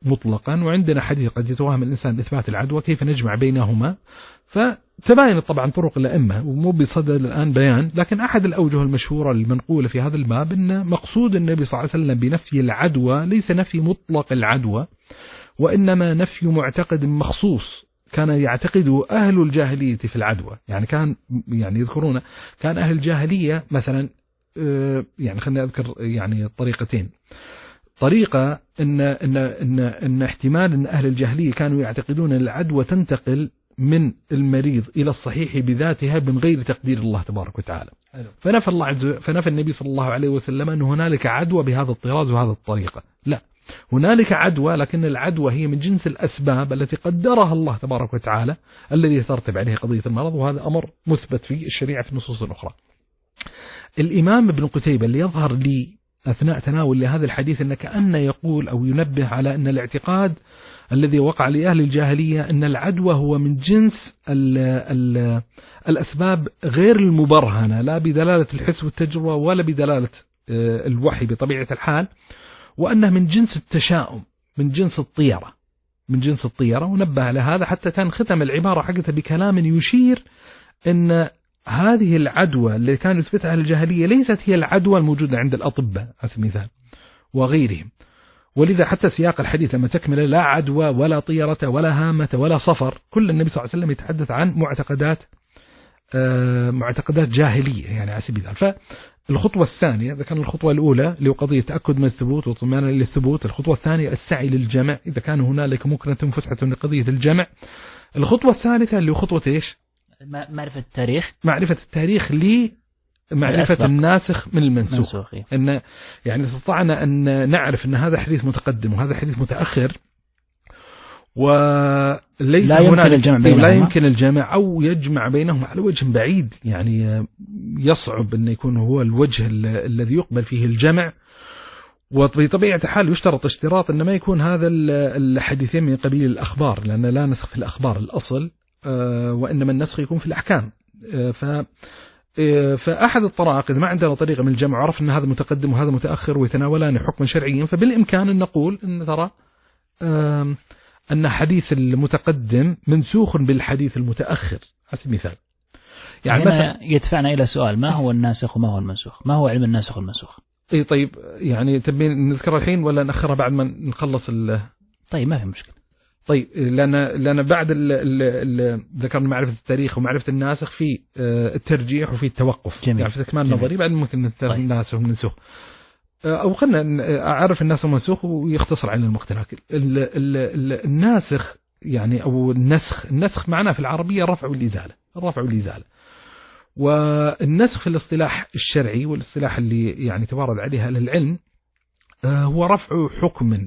مطلقا، وعندنا حديث قد يتوهم الإنسان بإثبات العدوى، كيف نجمع بينهما؟ فتباين طبعا طرق الأئمة ومو بصدد الآن بيان، لكن أحد الأوجه المشهورة المنقولة في هذا الباب أن مقصود النبي صلى الله عليه وسلم بنفي العدوى ليس نفي مطلق العدوى، وإنما نفي معتقد مخصوص كان يعتقده أهل الجاهلية في العدوى. يعني كان يذكرون كان أهل الجاهلية مثلا، يعني خلينا أذكر يعني طريقتين. طريقة إن احتمال أن أهل الجاهلية كانوا يعتقدون أن العدوى تنتقل من المريض إلى الصحيح بذاتها من غير تقدير الله تبارك وتعالى. فنفى النبي صلى الله عليه وسلم أن هنالك عدوى بهذا الطراز وهذا الطريقة. لا، هنالك عدوى، لكن العدوى هي من جنس الأسباب التي قدرها الله تبارك وتعالى الذي ترتب عليه قضية المرض، وهذا أمر مثبت في الشريعة في النصوص الأخرى. الإمام ابن قتيبة اللي يظهر لي أثناء تناول لهذا الحديث أن كأنه يقول أو ينبه على أن الاعتقاد الذي وقع لأهل الجاهلية أن العدوى هو من جنس الأسباب غير المبرهنة، لا بدلالة الحس والتجربة ولا بدلالة الوحي بطبيعة الحال، وأنه من جنس التشاؤم، من جنس الطيرة، ونبه على هذا حتى كان ختم العبارة حقته بكلام يشير أن هذه العدوى اللي كانوا يثبتها أهل الجاهلية ليست هي العدوى الموجودة عند الأطباء على سبيل المثال وغيرهم. ولذا حتى سياق الحديث لما تكمل لا عدوى ولا طيرة ولا هامة ولا صفر، كل النبي صلى الله عليه وسلم يتحدث عن معتقدات جاهلية يعني على سبيل المثال. فالخطوة الثانية، إذا كان الخطوة الأولى اللي هو قضية تأكد من الثبوت وطمأنينة للثبوت، الخطوة الثانية السعي للجمع إذا كان هنالك مكنة فسحة لقضية الجمع. الخطوة الثالثة اللي هو خطوة إيش؟ معرفة التاريخ لمعرفة الناسخ من المنسوخ. إن يعني استطعنا أن نعرف أن هذا حديث متقدم وهذا حديث متأخر، وليس لا يمكن الجمع أو يجمع بينهم على وجه بعيد، يعني يصعب أن يكون هو الوجه الذي يقبل فيه الجمع. وبطبيعة الحال يشترط اشتراط أن ما يكون هذا الحديثين من قبيل الأخبار، لأن لا نسخ في الأخبار الأصل، وإنما النسخ يكون في الأحكام. فأحد الطرائق إذا ما عندنا طريقة من الجمع وعرف أن هذا متقدم وهذا متأخر ويتناولان حكما شرعيا، فبالإمكان أن نقول أن ترى أن حديث المتقدم منسوخ بالحديث المتأخر على سبيل المثال. يعني مثلا يدفعنا إلى سؤال: ما هو الناسخ وما هو المنسوخ؟ ما هو علم الناسخ والمنسوخ؟ إيه طيب، يعني تبين نذكرها الحين ولا نأخرها بعد ما نخلص طيب ما في مشكلة. طيب لأن بعد ذكرنا معرفة التاريخ ومعرفة الناسخ في الترجيح وفي التوقف. جميل. يعني في استكمال نظري بعد ممكن الناسخ والمنسوخ، أو خلنا أعرف الناسخ والمنسوخ ويختصر عن المختلف. الناسخ يعني أو النسخ معناه في العربية الرفع والإزالة. والنسخ في الاصطلاح الشرعي والاصطلاح اللي يعني تبارد عليها للعلم هو رفع حكم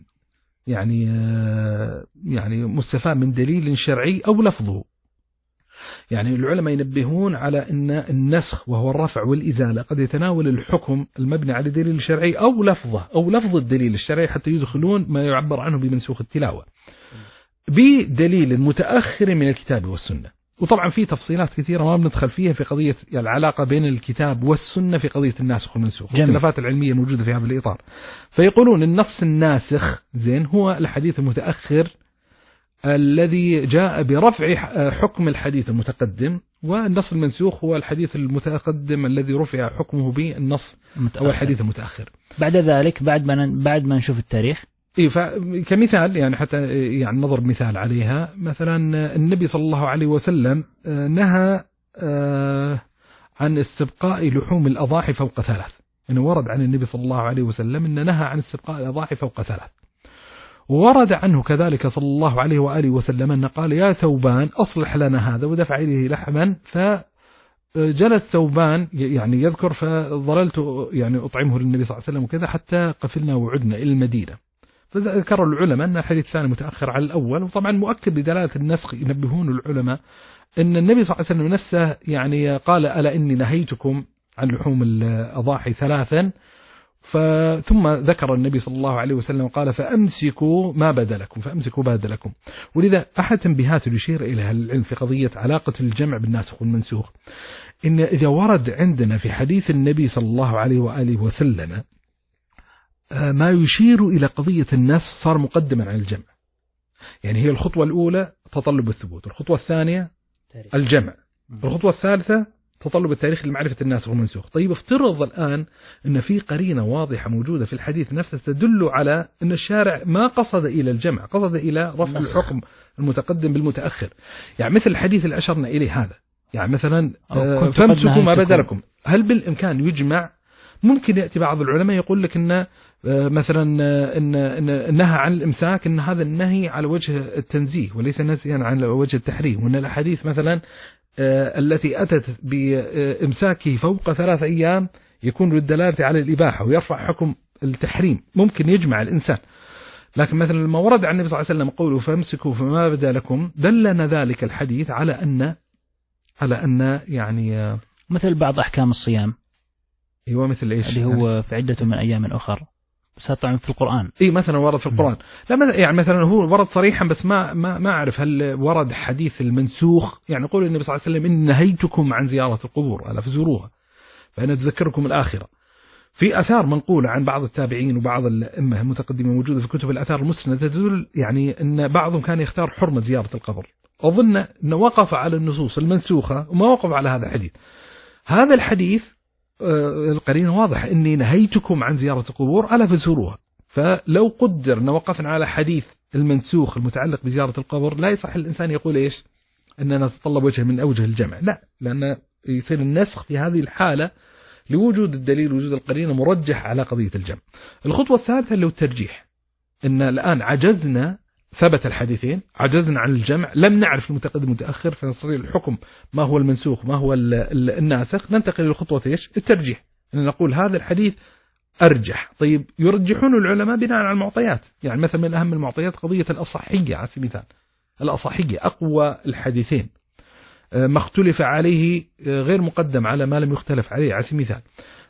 يعني مستفاد من دليل شرعي أو لفظه. يعني العلماء ينبهون على أن النسخ وهو الرفع والإزالة قد يتناول الحكم المبني على دليل شرعي أو لفظ الدليل الشرعي، حتى يدخلون ما يعبر عنه بمنسوخ التلاوة بدليل متأخر من الكتاب والسنة. وطبعا في تفصيلات كثيرة ما بندخل فيها في قضية العلاقة بين الكتاب والسنة في قضية الناسخ والمنسوخ، الخلافات العلمية موجودة في هذا الإطار. فيقولون النص الناسخ هو الحديث المتأخر الذي جاء برفع حكم الحديث المتقدم، والنص المنسوخ هو الحديث المتقدم الذي رفع حكمه بالنص أو الحديث المتأخر. بعد ذلك بعد ما نشوف التاريخ، كمثال يعني حتى يعني نضرب مثال عليها، مثلا النبي صلى الله عليه وسلم نهى عن استبقاء لحوم الأضاحي فوق 3. إنه ورد عن النبي صلى الله عليه وسلم إنه نهى عن استبقاء الأضاحي فوق 3. ورد عنه كذلك صلى الله عليه وآله وسلم أن قال: يا ثوبان أصلح لنا هذا، ودفع إليه لحما، فجلت ثوبان يعني يذكر فظللت يعني أطعمه للنبي صلى الله عليه وسلم وكذا حتى قفلنا وعدنا إلى المدينة. فذكر العلماء أن الحديث الثاني متأخر على الأول، وطبعا مؤكد بدلالة النسخ. ينبهون العلماء أن النبي صلى الله عليه وسلم نفسه يعني قال: ألا إني نهيتكم عن لحوم الأضاحي 3، ثم ذكر النبي صلى الله عليه وسلم قال: فأمسكوا بادلكم. ولذا أحد تنبيهات يشير إليها العلم في قضية علاقة الجمع بالناسخ والمنسوخ، إن إذا ورد عندنا في حديث النبي صلى الله عليه وآله وسلم ما يشير إلى قضية النص صار مقدما عن الجمع. يعني هي الخطوة الأولى تطلب الثبوت، الخطوة الثانية الجمع، الخطوة الثالثة تطلب التاريخ لمعرفة الناسخ والمنسوخ. طيب افترض الآن أن في قرينة واضحة موجودة في الحديث نفسه تدل على أن الشارع ما قصد إلى الجمع، قصد إلى رفع الحكم المتقدم بالمتأخر. يعني مثل الحديث اللي أشرنا إليه هذا، يعني مثلا فامسكوا ما بدا لكم، هل بالإمكان يجمع؟ ممكن يأتي بعض العلماء يقول لك أن مثلا إن نهى عن الإمساك، أن هذا النهي على وجه التنزيه وليس نهيا على وجه التحريم، وأن الأحاديث مثلا التي أتت بإمساكه فوق 3 أيام يكون للدلالة على الإباحة ويرفع حكم التحريم، ممكن يجمع الإنسان. لكن مثلا لما ورد عن النبي صلى الله عليه وسلم قوله فامسكوا فما بدا لكم، دلنا ذلك الحديث على أن يعني مثل بعض أحكام الصيام، ايوه مثل ايش اللي هو في عدة من أيام أخر، بس طبعا في القرآن. اي مثلا ورد في القرآن، لا يعني مثلا هو ورد صريحا، بس ما اعرف هل ورد حديث المنسوخ. يعني يقول النبي صلى الله عليه وسلم إن نهيتكم عن زيارة القبور ألا فزوروها فأنا أتذكركم الآخرة. في آثار منقولة عن بعض التابعين وبعض الأئمة المتقدمين موجودة في كتب الآثار المسندة تدل يعني أن بعضهم كان يختار حرمة زيارة القبر. أظن أنه وقف على النصوص المنسوخة وما وقف على هذا الحديث. هذا الحديث القرينة واضحة إني نهيتكم عن زيارة القبور ألا فزوروها. فلو قدر أن وقفنا على حديث المنسوخ المتعلق بزيارة القبر، لا يصح الإنسان يقول إيش أننا نتطلب وجه من أوجه الجمع، لا، لأن يصير النسخ في هذه الحالة لوجود الدليل وجود القرينة مرجح على قضية الجمع. الخطوة الثالثة اللي هو الترجيح، إن الآن عجزنا، ثبت الحديثين، عجزنا عن الجمع، لم نعرف المتقدم المتأخر، فنستطيع الحكم ما هو المنسوخ ما هو الناسخ. ننتقل للخطوة إيش؟ الترجيح، أن نقول هذا الحديث أرجح. طيب يرجحون العلماء بناء على المعطيات. يعني مثلا من أهم المعطيات قضية الأصحية على سبيل المثال، الأصحية أقوى الحديثين، ما اختلف عليه غير مقدم على ما لم يختلف عليه على سبيل المثال.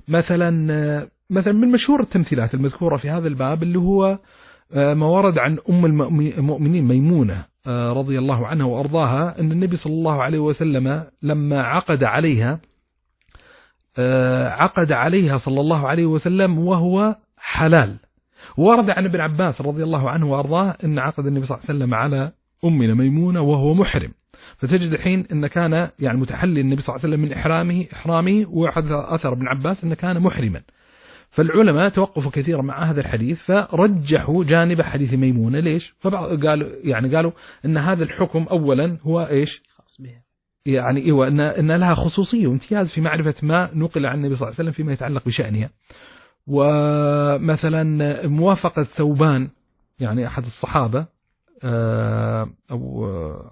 مثلا من مشهور التمثيلات المذكورة في هذا الباب اللي هو ما ورد عن أم المؤمنين ميمونة رضي الله عنها وأرضاها، أن النبي صلى الله عليه وسلم لما عقد عليها صلى الله عليه وسلم وهو حلال. ورد عن ابن عباس رضي الله عنه وأرضاه أن عقد النبي صلى الله عليه وسلم على أمنا ميمونة وهو محرم. فتجد الحين أن كان يعني متحلي النبي صلى الله عليه وسلم من إحرامه، وحدث أثر ابن عباس أن كان محرما. فالعلماء توقفوا كثيرا مع هذا الحديث فرجحوا جانب حديث ميمونة. ليش؟ قالوا أن هذا الحكم أولا هو إيش؟ خاص بها، يعني أن لها خصوصية وامتياز في معرفة ما نقل عن النبي صلى الله عليه وسلم فيما يتعلق بشأنها. ومثلا موافقة ثوبان، يعني أحد الصحابة، أو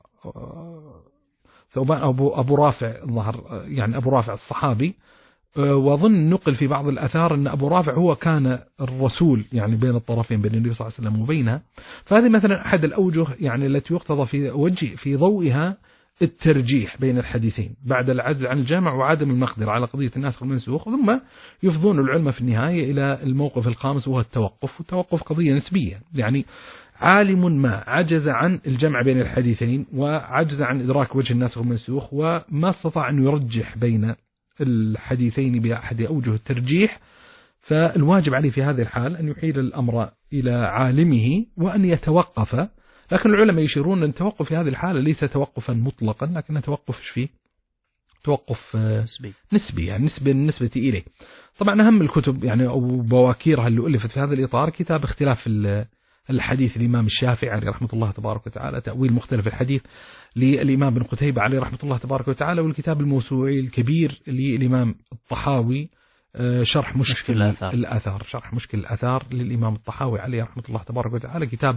ثوبان أبو رافع الظهر، يعني أبو رافع الصحابي، وظن نقل في بعض الأثار أن أبو رافع هو كان الرسول يعني بين الطرفين، بين النبي صلى الله عليه وسلم وبينها. فهذه مثلا أحد الأوجه يعني التي يقتضى في ضوئها الترجيح بين الحديثين بعد العجز عن الجمع وعدم المقدرة على قضية الناسخ والمنسوخ. ثم يفضون العلماء في النهاية إلى الموقف الخامس وهو التوقف. والتوقف قضية نسبية، يعني عالم ما عجز عن الجمع بين الحديثين وعجز عن إدراك وجه الناسخ والمنسوخ وما استطاع أن يرجح بين الحديثين بأحد أوجه الترجيح، فالواجب عليه في هذه الحال أن يحيل الأمر إلى عالمه وأن يتوقف. لكن العلماء يشيرون أن التوقف في هذه الحالة ليس توقفا مطلقا، لكن توقف فيه توقف نسبي، يعني بالنسبة إليه. طبعا أهم الكتب يعني أو بواكيرها اللي ألفت في هذا الإطار كتاب اختلاف الحديث الإمام الشافعي عليه رحمة الله تبارك وتعالى، تأويل مختلف الحديث للإمام بن قتيبة عليه رحمة الله تبارك وتعالى، والكتاب الموسوعي الكبير للإمام الطحاوي شرح مشكل الآثار، شرح مشكل الآثار للإمام الطحاوي عليه رحمة الله تبارك وتعالى، كتاب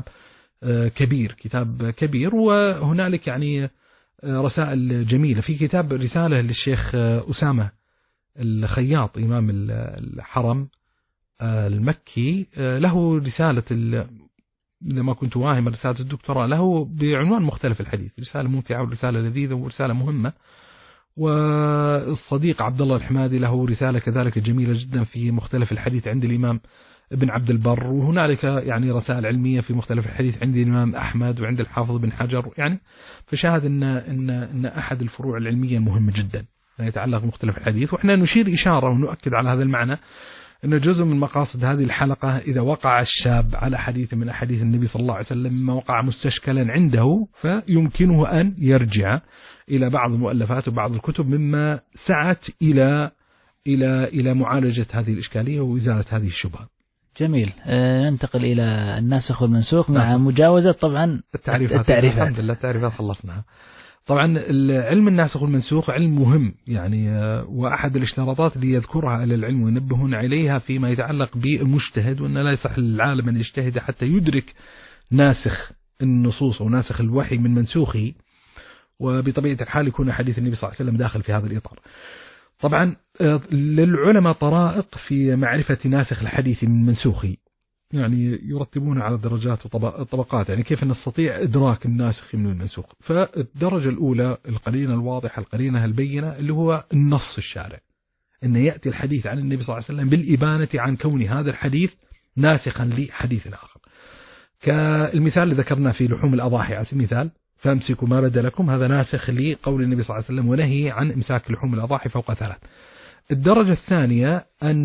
كبير. وهنالك يعني رسائل جميلة. في كتاب رسالة للشيخ أسامة الخياط إمام الحرم المكي، له رسالة لما كنت واهم رسالة الدكتوراه له بعنوان مختلف الحديث، رسالة ممتعة ورسالة لذيذة ورسالة مهمة. والصديق عبد الله الحمادي له رسالة كذلك جميلة جدا في مختلف الحديث عند الإمام ابن عبد البر. وهنالك يعني رسائل علمية في مختلف الحديث عند الإمام أحمد وعند الحافظ بن حجر. يعني فشاهد إن أحد الفروع العلمية المهمة جدا يتعلق بمختلف الحديث. وإحنا نشير إشارة ونؤكد على هذا المعنى أن جزء من مقاصد هذه الحلقة إذا وقع الشاب على حديث من أحاديث النبي صلى الله عليه وسلم مما وقع مستشكلا عنده فيمكنه أن يرجع إلى بعض المؤلفات وبعض الكتب مما سعت إلى معالجة هذه الإشكالية وإزالة هذه الشبهة. جميل. ننتقل إلى الناسخ والمنسوخ مع مجاوزة طبعا التعريفات. الحمد لله التعريفات خلصناها. طبعا علم الناسخ والمنسوخ علم مهم يعني، وأحد الاشتراطات اللي يذكرها أهل العلم وينبهون عليها فيما يتعلق بالمجتهد، وأن لا يصح للعالم أن يجتهد حتى يدرك ناسخ النصوص وناسخ الوحي من منسوخه، وبطبيعة الحال يكون حديث النبي صلى الله عليه وسلم داخل في هذا الإطار. طبعا للعلماء طرائق في معرفة ناسخ الحديث من منسوخه، يعني يرتبون على درجات وطبقات، يعني كيف نستطيع إدراك الناسخ من المنسوخ. فالدرجة الأولى القرينة الواضحة القرينة البينة اللي هو النص الشارع، أن يأتي الحديث عن النبي صلى الله عليه وسلم بالإبانة عن كون هذا الحديث ناسخا لحديث آخر. كالمثال اللي ذكرنا في لحوم الأضاحي على سبيل المثال، فامسكوا ما بدا لكم، هذا ناسخ لقول النبي صلى الله عليه وسلم ونهي عن إمساك لحوم الأضاحي فوق 3. الدرجة الثانية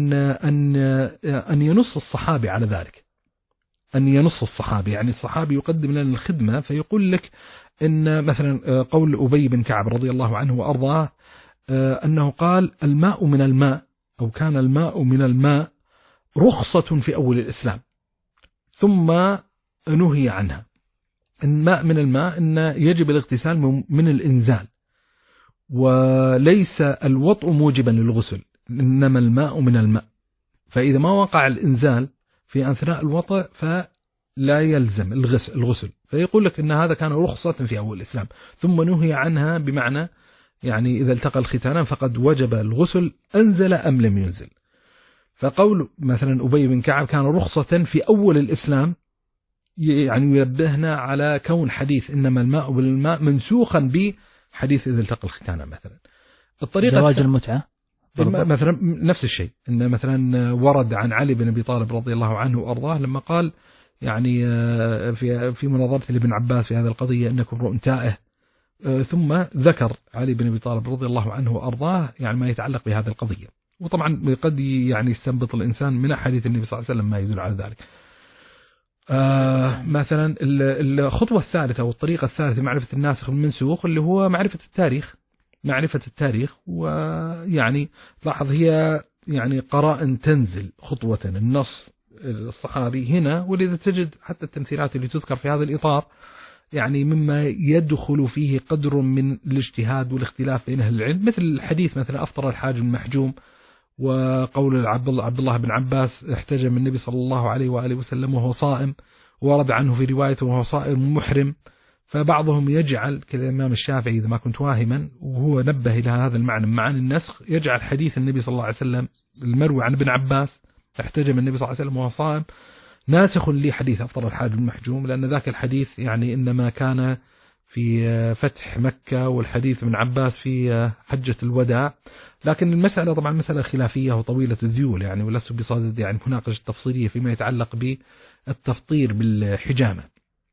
أن ينص الصحابي على ذلك، أن ينص الصحابي، يعني الصحابي يقدم لنا الخدمة فيقول لك إن مثلا قول أبي بن كعب رضي الله عنه وأرضاه أنه قال الماء من الماء، أو كان الماء من الماء رخصة في أول الإسلام ثم نهي عنها. الماء من الماء أن يجب الاغتسال من الإنزال، وليس الوطء موجبا للغسل، إنما الماء من الماء، فإذا ما وقع الإنزال في أثناء الوطء فلا يلزم الغسل. فيقول لك إن هذا كان رخصة في أول الإسلام ثم نهي عنها، بمعنى يعني إذا التقى الختانان فقد وجب الغسل أنزل أم لم ينزل. فقول مثلا أبي بن كعب كان رخصة في أول الإسلام، يعني ينبهنا على كون حديث إنما الماء بالماء منسوخا بحديث إذا التقى الختانان. مثلا الطريقة زواج المتعة مثلا نفس الشيء، إن مثلا ورد عن علي بن أبي طالب رضي الله عنه وأرضاه لما قال يعني في مناظرة لابن عباس في هذه القضية إنكم امرؤ تائه، ثم ذكر علي بن أبي طالب رضي الله عنه وأرضاه يعني ما يتعلق بهذه القضية. وطبعا قد يعني يستنبط الإنسان من حديث النبي صلى الله عليه وسلم ما يدل على ذلك. مثلا الخطوة الثالثة والطريقة الثالثة معرفة الناسخ والمنسوخ اللي هو معرفة التاريخ. ويعني لاحظ هي يعني قرائن تنزل خطوة النص الصحابي هنا، ولذا تجد حتى التمثيلات اللي تذكر في هذا الإطار يعني مما يدخل فيه قدر من الاجتهاد والاختلاف بين أهل العلم، مثل الحديث مثلا أفطر الحاج المحجوم، وقول عبد الله بن عباس احتجم النبي صلى الله عليه وآله وسلم وهو صائم، ورد عنه في روايته وهو صائم محرم. فبعضهم يجعل كالإمام الشافعي إذا ما كنت واهما، وهو نبه إلى هذا المعنى من معاني النسخ، يجعل حديث النبي صلى الله عليه وسلم المروي عن ابن عباس احتجم النبي صلى الله عليه وسلم وهو صائم ناسخ لحديث أفطر الحاج المحجوم، لأن ذاك الحديث يعني إنما كان في فتح مكة، والحديث من عباس في حجة الوداع. لكن المسألة طبعا مسألة خلافية وطويلة الذيول يعني، ولست بصدد يعني مناقشة تفصيلية فيما يتعلق بالتفطير بالحجامة.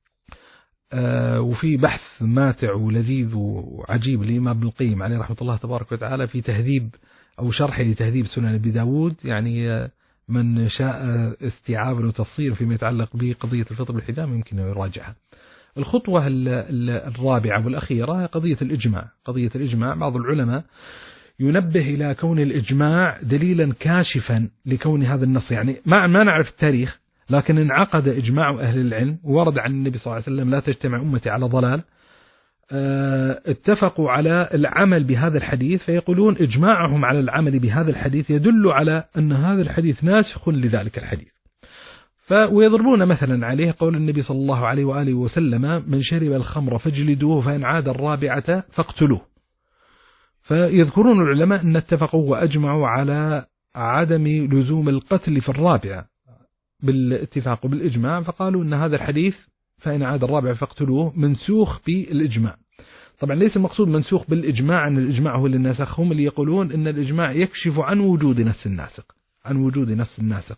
وفي بحث ماتع ولذيذ وعجيب للإمام ابن القيم عليه رحمة الله تبارك وتعالى في تهذيب أو شرح لتهذيب سنن أبي داود، يعني من شاء استيعاب وتفصيل فيما يتعلق بقضية الفطر بالحجامة يمكن يراجعها. الخطوة الرابعة والأخيرة قضية الإجماع. بعض العلماء ينبه إلى كون الإجماع دليلا كاشفا لكون هذا النص، يعني ما نعرف التاريخ، لكن انعقد إجماع أهل العلم ورد عن النبي صلى الله عليه وسلم لا تجتمع أمتي على ضلال، اتفقوا على العمل بهذا الحديث، فيقولون إجماعهم على العمل بهذا الحديث يدل على أن هذا الحديث ناسخ لذلك الحديث. ويضربون مثلا عليه قول النبي صلى الله عليه وآله وسلم من شرب الخمر فاجلدوه فإن عاد الرابعة فاقتلوه. فيذكرون العلماء أن اتفقوا وأجمعوا على عدم لزوم القتل في الرابعة بالاتفاق بالإجماع، فقالوا أن هذا الحديث فإن عاد الرابعة فاقتلوه منسوخ بالإجماع. طبعا ليس المقصود منسوخ بالإجماع أن الإجماع هو اللي ناسخ، هم اللي يقولون أن الإجماع يكشف عن وجود نص الناسخ.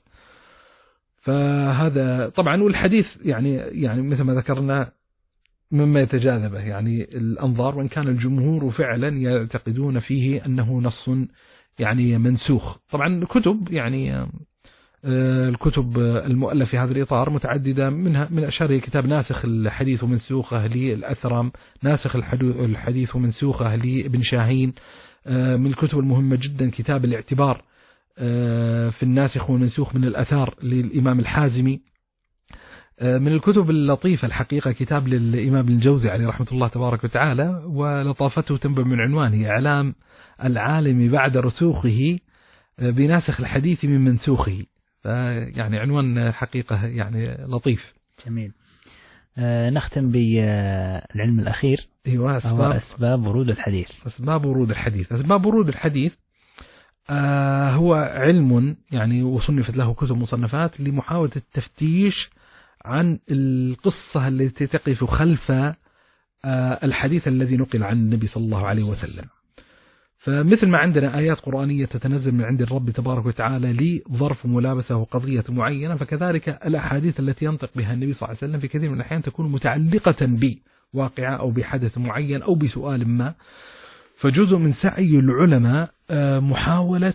فهذا طبعا والحديث يعني مثل ما ذكرنا مما يتجاذبه يعني الأنظار، وإن كان الجمهور فعلا يعتقدون فيه أنه نص يعني منسوخ. طبعا كتب يعني الكتب المؤلفة في هذا الإطار متعددة، منها من أشهرها كتاب ناسخ الحديث ومنسوخه للأثرم، ناسخ الحديث ومنسوخه لابن شاهين. من الكتب المهمة جدا كتاب الاعتبار في الناسخ والمنسوخ من الأثار للإمام الحازمي. من الكتب اللطيفة الحقيقة كتاب للإمام الجوزي عليه رحمة الله تبارك وتعالى، ولطافته تنبع من عنوانه إعلام العالم بعد رسوخه بناسخ الحديث من منسوخه. يعني عنوان حقيقة يعني لطيف. جميل. نختم بالعلم الأخير، أيوة، أسباب ورود الحديث. أسباب ورود الحديث. أسباب ورود الحديث هو علم يعني وصنفت له كتب مصنفات لمحاولة التفتيش عن القصة التي تقف خلف الحديث الذي نقل عن النبي صلى الله عليه وسلم. فمثل ما عندنا آيات قرآنية تتنزل من عند الرب تبارك وتعالى لظرف ملابسة وقضية معينة، فكذلك الأحاديث التي ينطق بها النبي صلى الله عليه وسلم في كثير من الأحيان تكون متعلقة بواقعة أو بحدث معين أو بسؤال ما. فجزء من سعي العلماء محاولة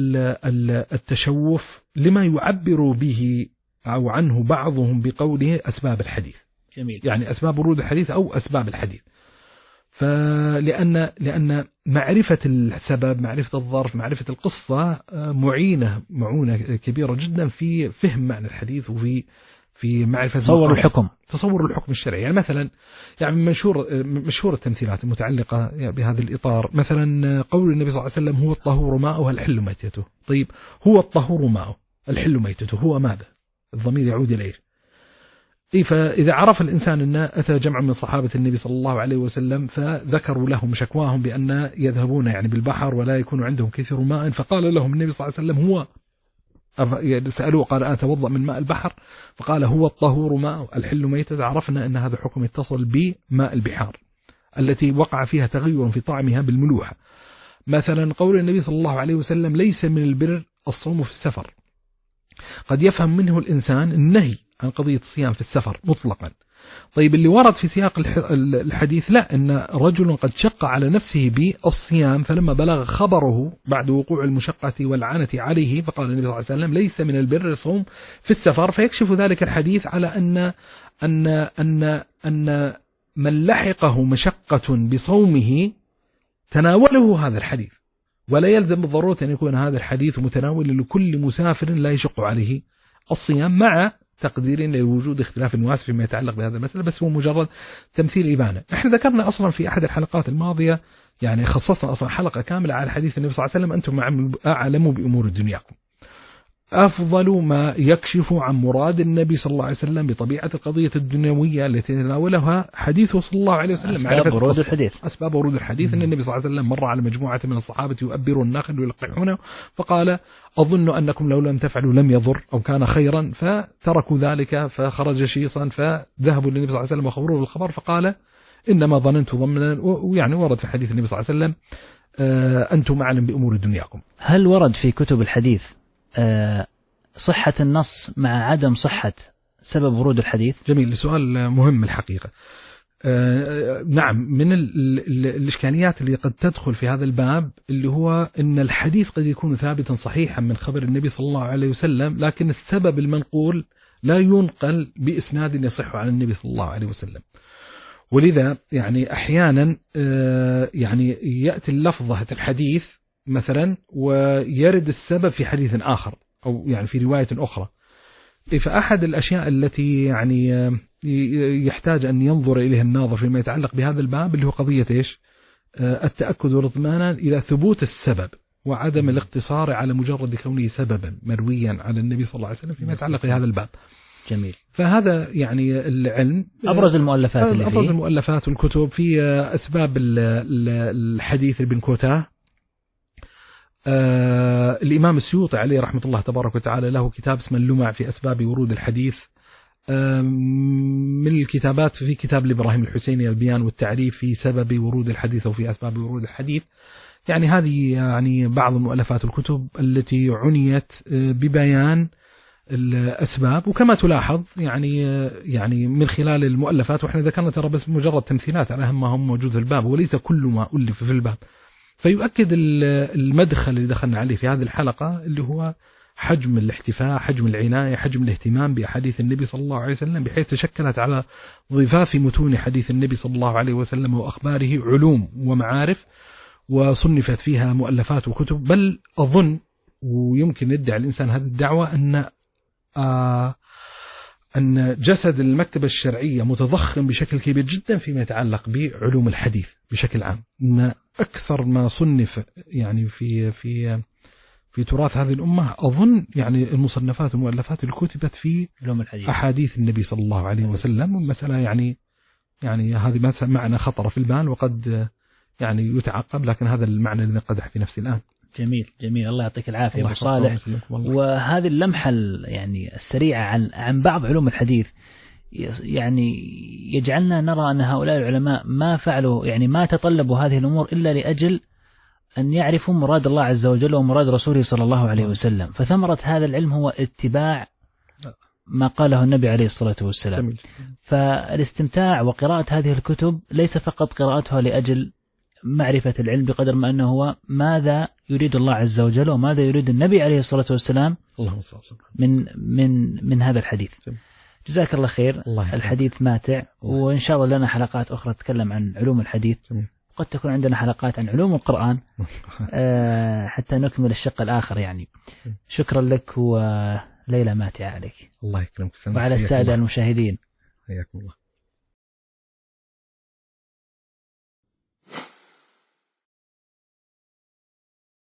التشوف لما يعبر به أو عنه بعضهم بقوله أسباب الحديث. جميل. يعني أسباب ورود الحديث أو أسباب الحديث. لأن معرفة السبب، معرفة الظرف، معرفة القصة معونة كبيرة جدا في فهم معنى الحديث وفي معرفة تصور الحكم الشرعي. يعني مثلا يعني مشهور التمثيلات المتعلقة بهذا الإطار، مثلا قول النبي صلى الله عليه وسلم هو الطهور ماؤه الحل ميتته. طيب هو الطهور ماؤه الحل ميتته هو ماذا؟ الضمير يعود إليه. فإذا عرف الإنسان أن أتى جمع من صحابة النبي صلى الله عليه وسلم فذكروا لهم شكواهم بأن يذهبون يعني بالبحر ولا يكون عندهم كثير ماء، فقال لهم النبي صلى الله عليه وسلم هو، سألوه قال أتوضأ من ماء البحر؟ فقال هو الطهور ماء الحل ميتة. عرفنا أن هذا حكم يتصل بماء البحار التي وقع فيها تغير في طعمها بالملوحة. مثلا قول النبي صلى الله عليه وسلم ليس من البر الصوم في السفر، قد يفهم منه الإنسان النهي عن قضية الصيام في السفر مطلقا. طيب اللي ورد في سياق الحديث لا، أن رجل قد شق على نفسه بالصيام فلما بلغ خبره بعد وقوع المشقة والعنة عليه فقال النبي صلى الله عليه وسلم ليس من البر الصوم في السفر. فيكشف ذلك الحديث على أن من لحقه مشقة بصومه تناوله هذا الحديث، ولا يلزم بالضرورة أن يكون هذا الحديث متناول لكل مسافر لا يشق عليه الصيام، مع تقدير لوجود اختلاف واسع فيما يتعلق بهذا المسألة، بس هو مجرد تمثيل إبانة. احنا ذكرنا أصلا في أحد الحلقات الماضية يعني خصصنا أصلا حلقة كاملة على حديث النبي صلى الله عليه وسلم أنتم أعلموا بأمور دنياكم. أفضل ما يكشف عن مراد النبي صلى الله عليه وسلم بطبيعة القضية الدنيوية التي تناولها حديثه صلى الله عليه وسلم. أسباب ورود الحديث. أسباب ورود الحديث أن النبي صلى الله عليه وسلم مر على مجموعة من الصحابة يؤبرون الناخل ويلقحونه فقال أظن أنكم لو لم تفعلوا لم يضر أو كان خيرا، فتركوا ذلك فخرج شيصا فذهبوا للنبي صلى الله عليه وسلم وخبروه بالخبر فقال إنما ظننت ظنا، ويعني ورد في حديث النبي صلى الله عليه وسلم أنتم أعلم بأمور دنياكم. هل ورد في كتب الحديث صحة النص مع عدم صحة سبب ورود الحديث؟ جميل، سؤال مهم الحقيقة. نعم، من الإشكاليات اللي قد تدخل في هذا الباب اللي هو أن الحديث قد يكون ثابتا صحيحا من خبر النبي صلى الله عليه وسلم، لكن السبب المنقول لا ينقل بإسناد يصح عن النبي صلى الله عليه وسلم. ولذا يعني أحيانا يعني يأتي اللفظة الحديث مثلا ويرد السبب في حديث آخر أو يعني في رواية أخرى. فأحد الأشياء التي يعني يحتاج أن ينظر إليها الناظر فيما يتعلق بهذا الباب اللي هو قضية إيش؟ التأكد والاطمئنان إلى ثبوت السبب وعدم الاقتصار على مجرد كونه سببا مرويا على النبي صل الله عليه وسلم فيما يتعلق بهذا الباب. جميل. فهذا يعني العلم أبرز المؤلفات اللي أبرز المؤلفات والكتب في أسباب الحديث ابن كوتاه. الإمام السيوطي عليه رحمة الله تبارك وتعالى له كتاب اسمه اللمع في أسباب ورود الحديث. من الكتابات في كتاب لإبراهيم الحسيني البيان والتعريف في سبب ورود الحديث أو في أسباب ورود الحديث. يعني هذه يعني بعض المؤلفات الكتب التي عنيت ببيان الأسباب. وكما تلاحظ يعني من خلال المؤلفات، وإحنا ذكرنا ترى بس مجرد تمثيلات على أهم ما هم موجود في الباب وليس كل ما ألف في الباب. فيؤكد المدخل اللي دخلنا عليه في هذه الحلقة اللي هو حجم الاحتفاء، حجم العناية، حجم الاهتمام بأحاديث النبي صلى الله عليه وسلم، بحيث تشكلت على ضفاف متون حديث النبي صلى الله عليه وسلم وأخباره علوم ومعارف، وصنفت فيها مؤلفات وكتب. بل أظن ويمكن يدعي الإنسان هذه الدعوة أن جسد المكتبة الشرعية متضخم بشكل كبير جدا فيما يتعلق بعلوم الحديث بشكل عام. أن أكثر ما صنف يعني في تراث هذه الأمة أظن يعني المصنفات والمؤلفات اللي كتبت في علوم الحديث أحاديث النبي صلى الله عليه وسلم. مسألة يعني هذه معنى خطر في البال وقد يعني يتعقب، لكن هذا المعنى الذي قدح في نفسي الآن. جميل جميل، الله يعطيك العافية أبو صالح. وهذه اللمحة يعني السريعة عن بعض علوم الحديث يعني يجعلنا نرى أن هؤلاء العلماء ما فعلوا يعني ما تطلبوا هذه الأمور إلا لأجل أن يعرفوا مراد الله عز وجل ومراد رسوله صلى الله عليه وسلم. فثمرة هذا العلم هو اتباع ما قاله النبي عليه الصلاة والسلام. فالاستمتاع وقراءة هذه الكتب ليس فقط قراءتها لأجل معرفة العلم، بقدر ما أنه هو ماذا يريد الله عز وجل وماذا يريد النبي عليه الصلاة والسلام من هذا الحديث. جزاك الله خير. الحديث ماتع، وإن شاء الله لنا حلقات أخرى تتكلم عن علوم الحديث. قد تكون عندنا حلقات عن علوم القرآن حتى نكمل الشق الآخر يعني. شكرا لك وليلة ماتعة عليك. الله يكرمك. وعلى السادة المشاهدين. حياكم الله.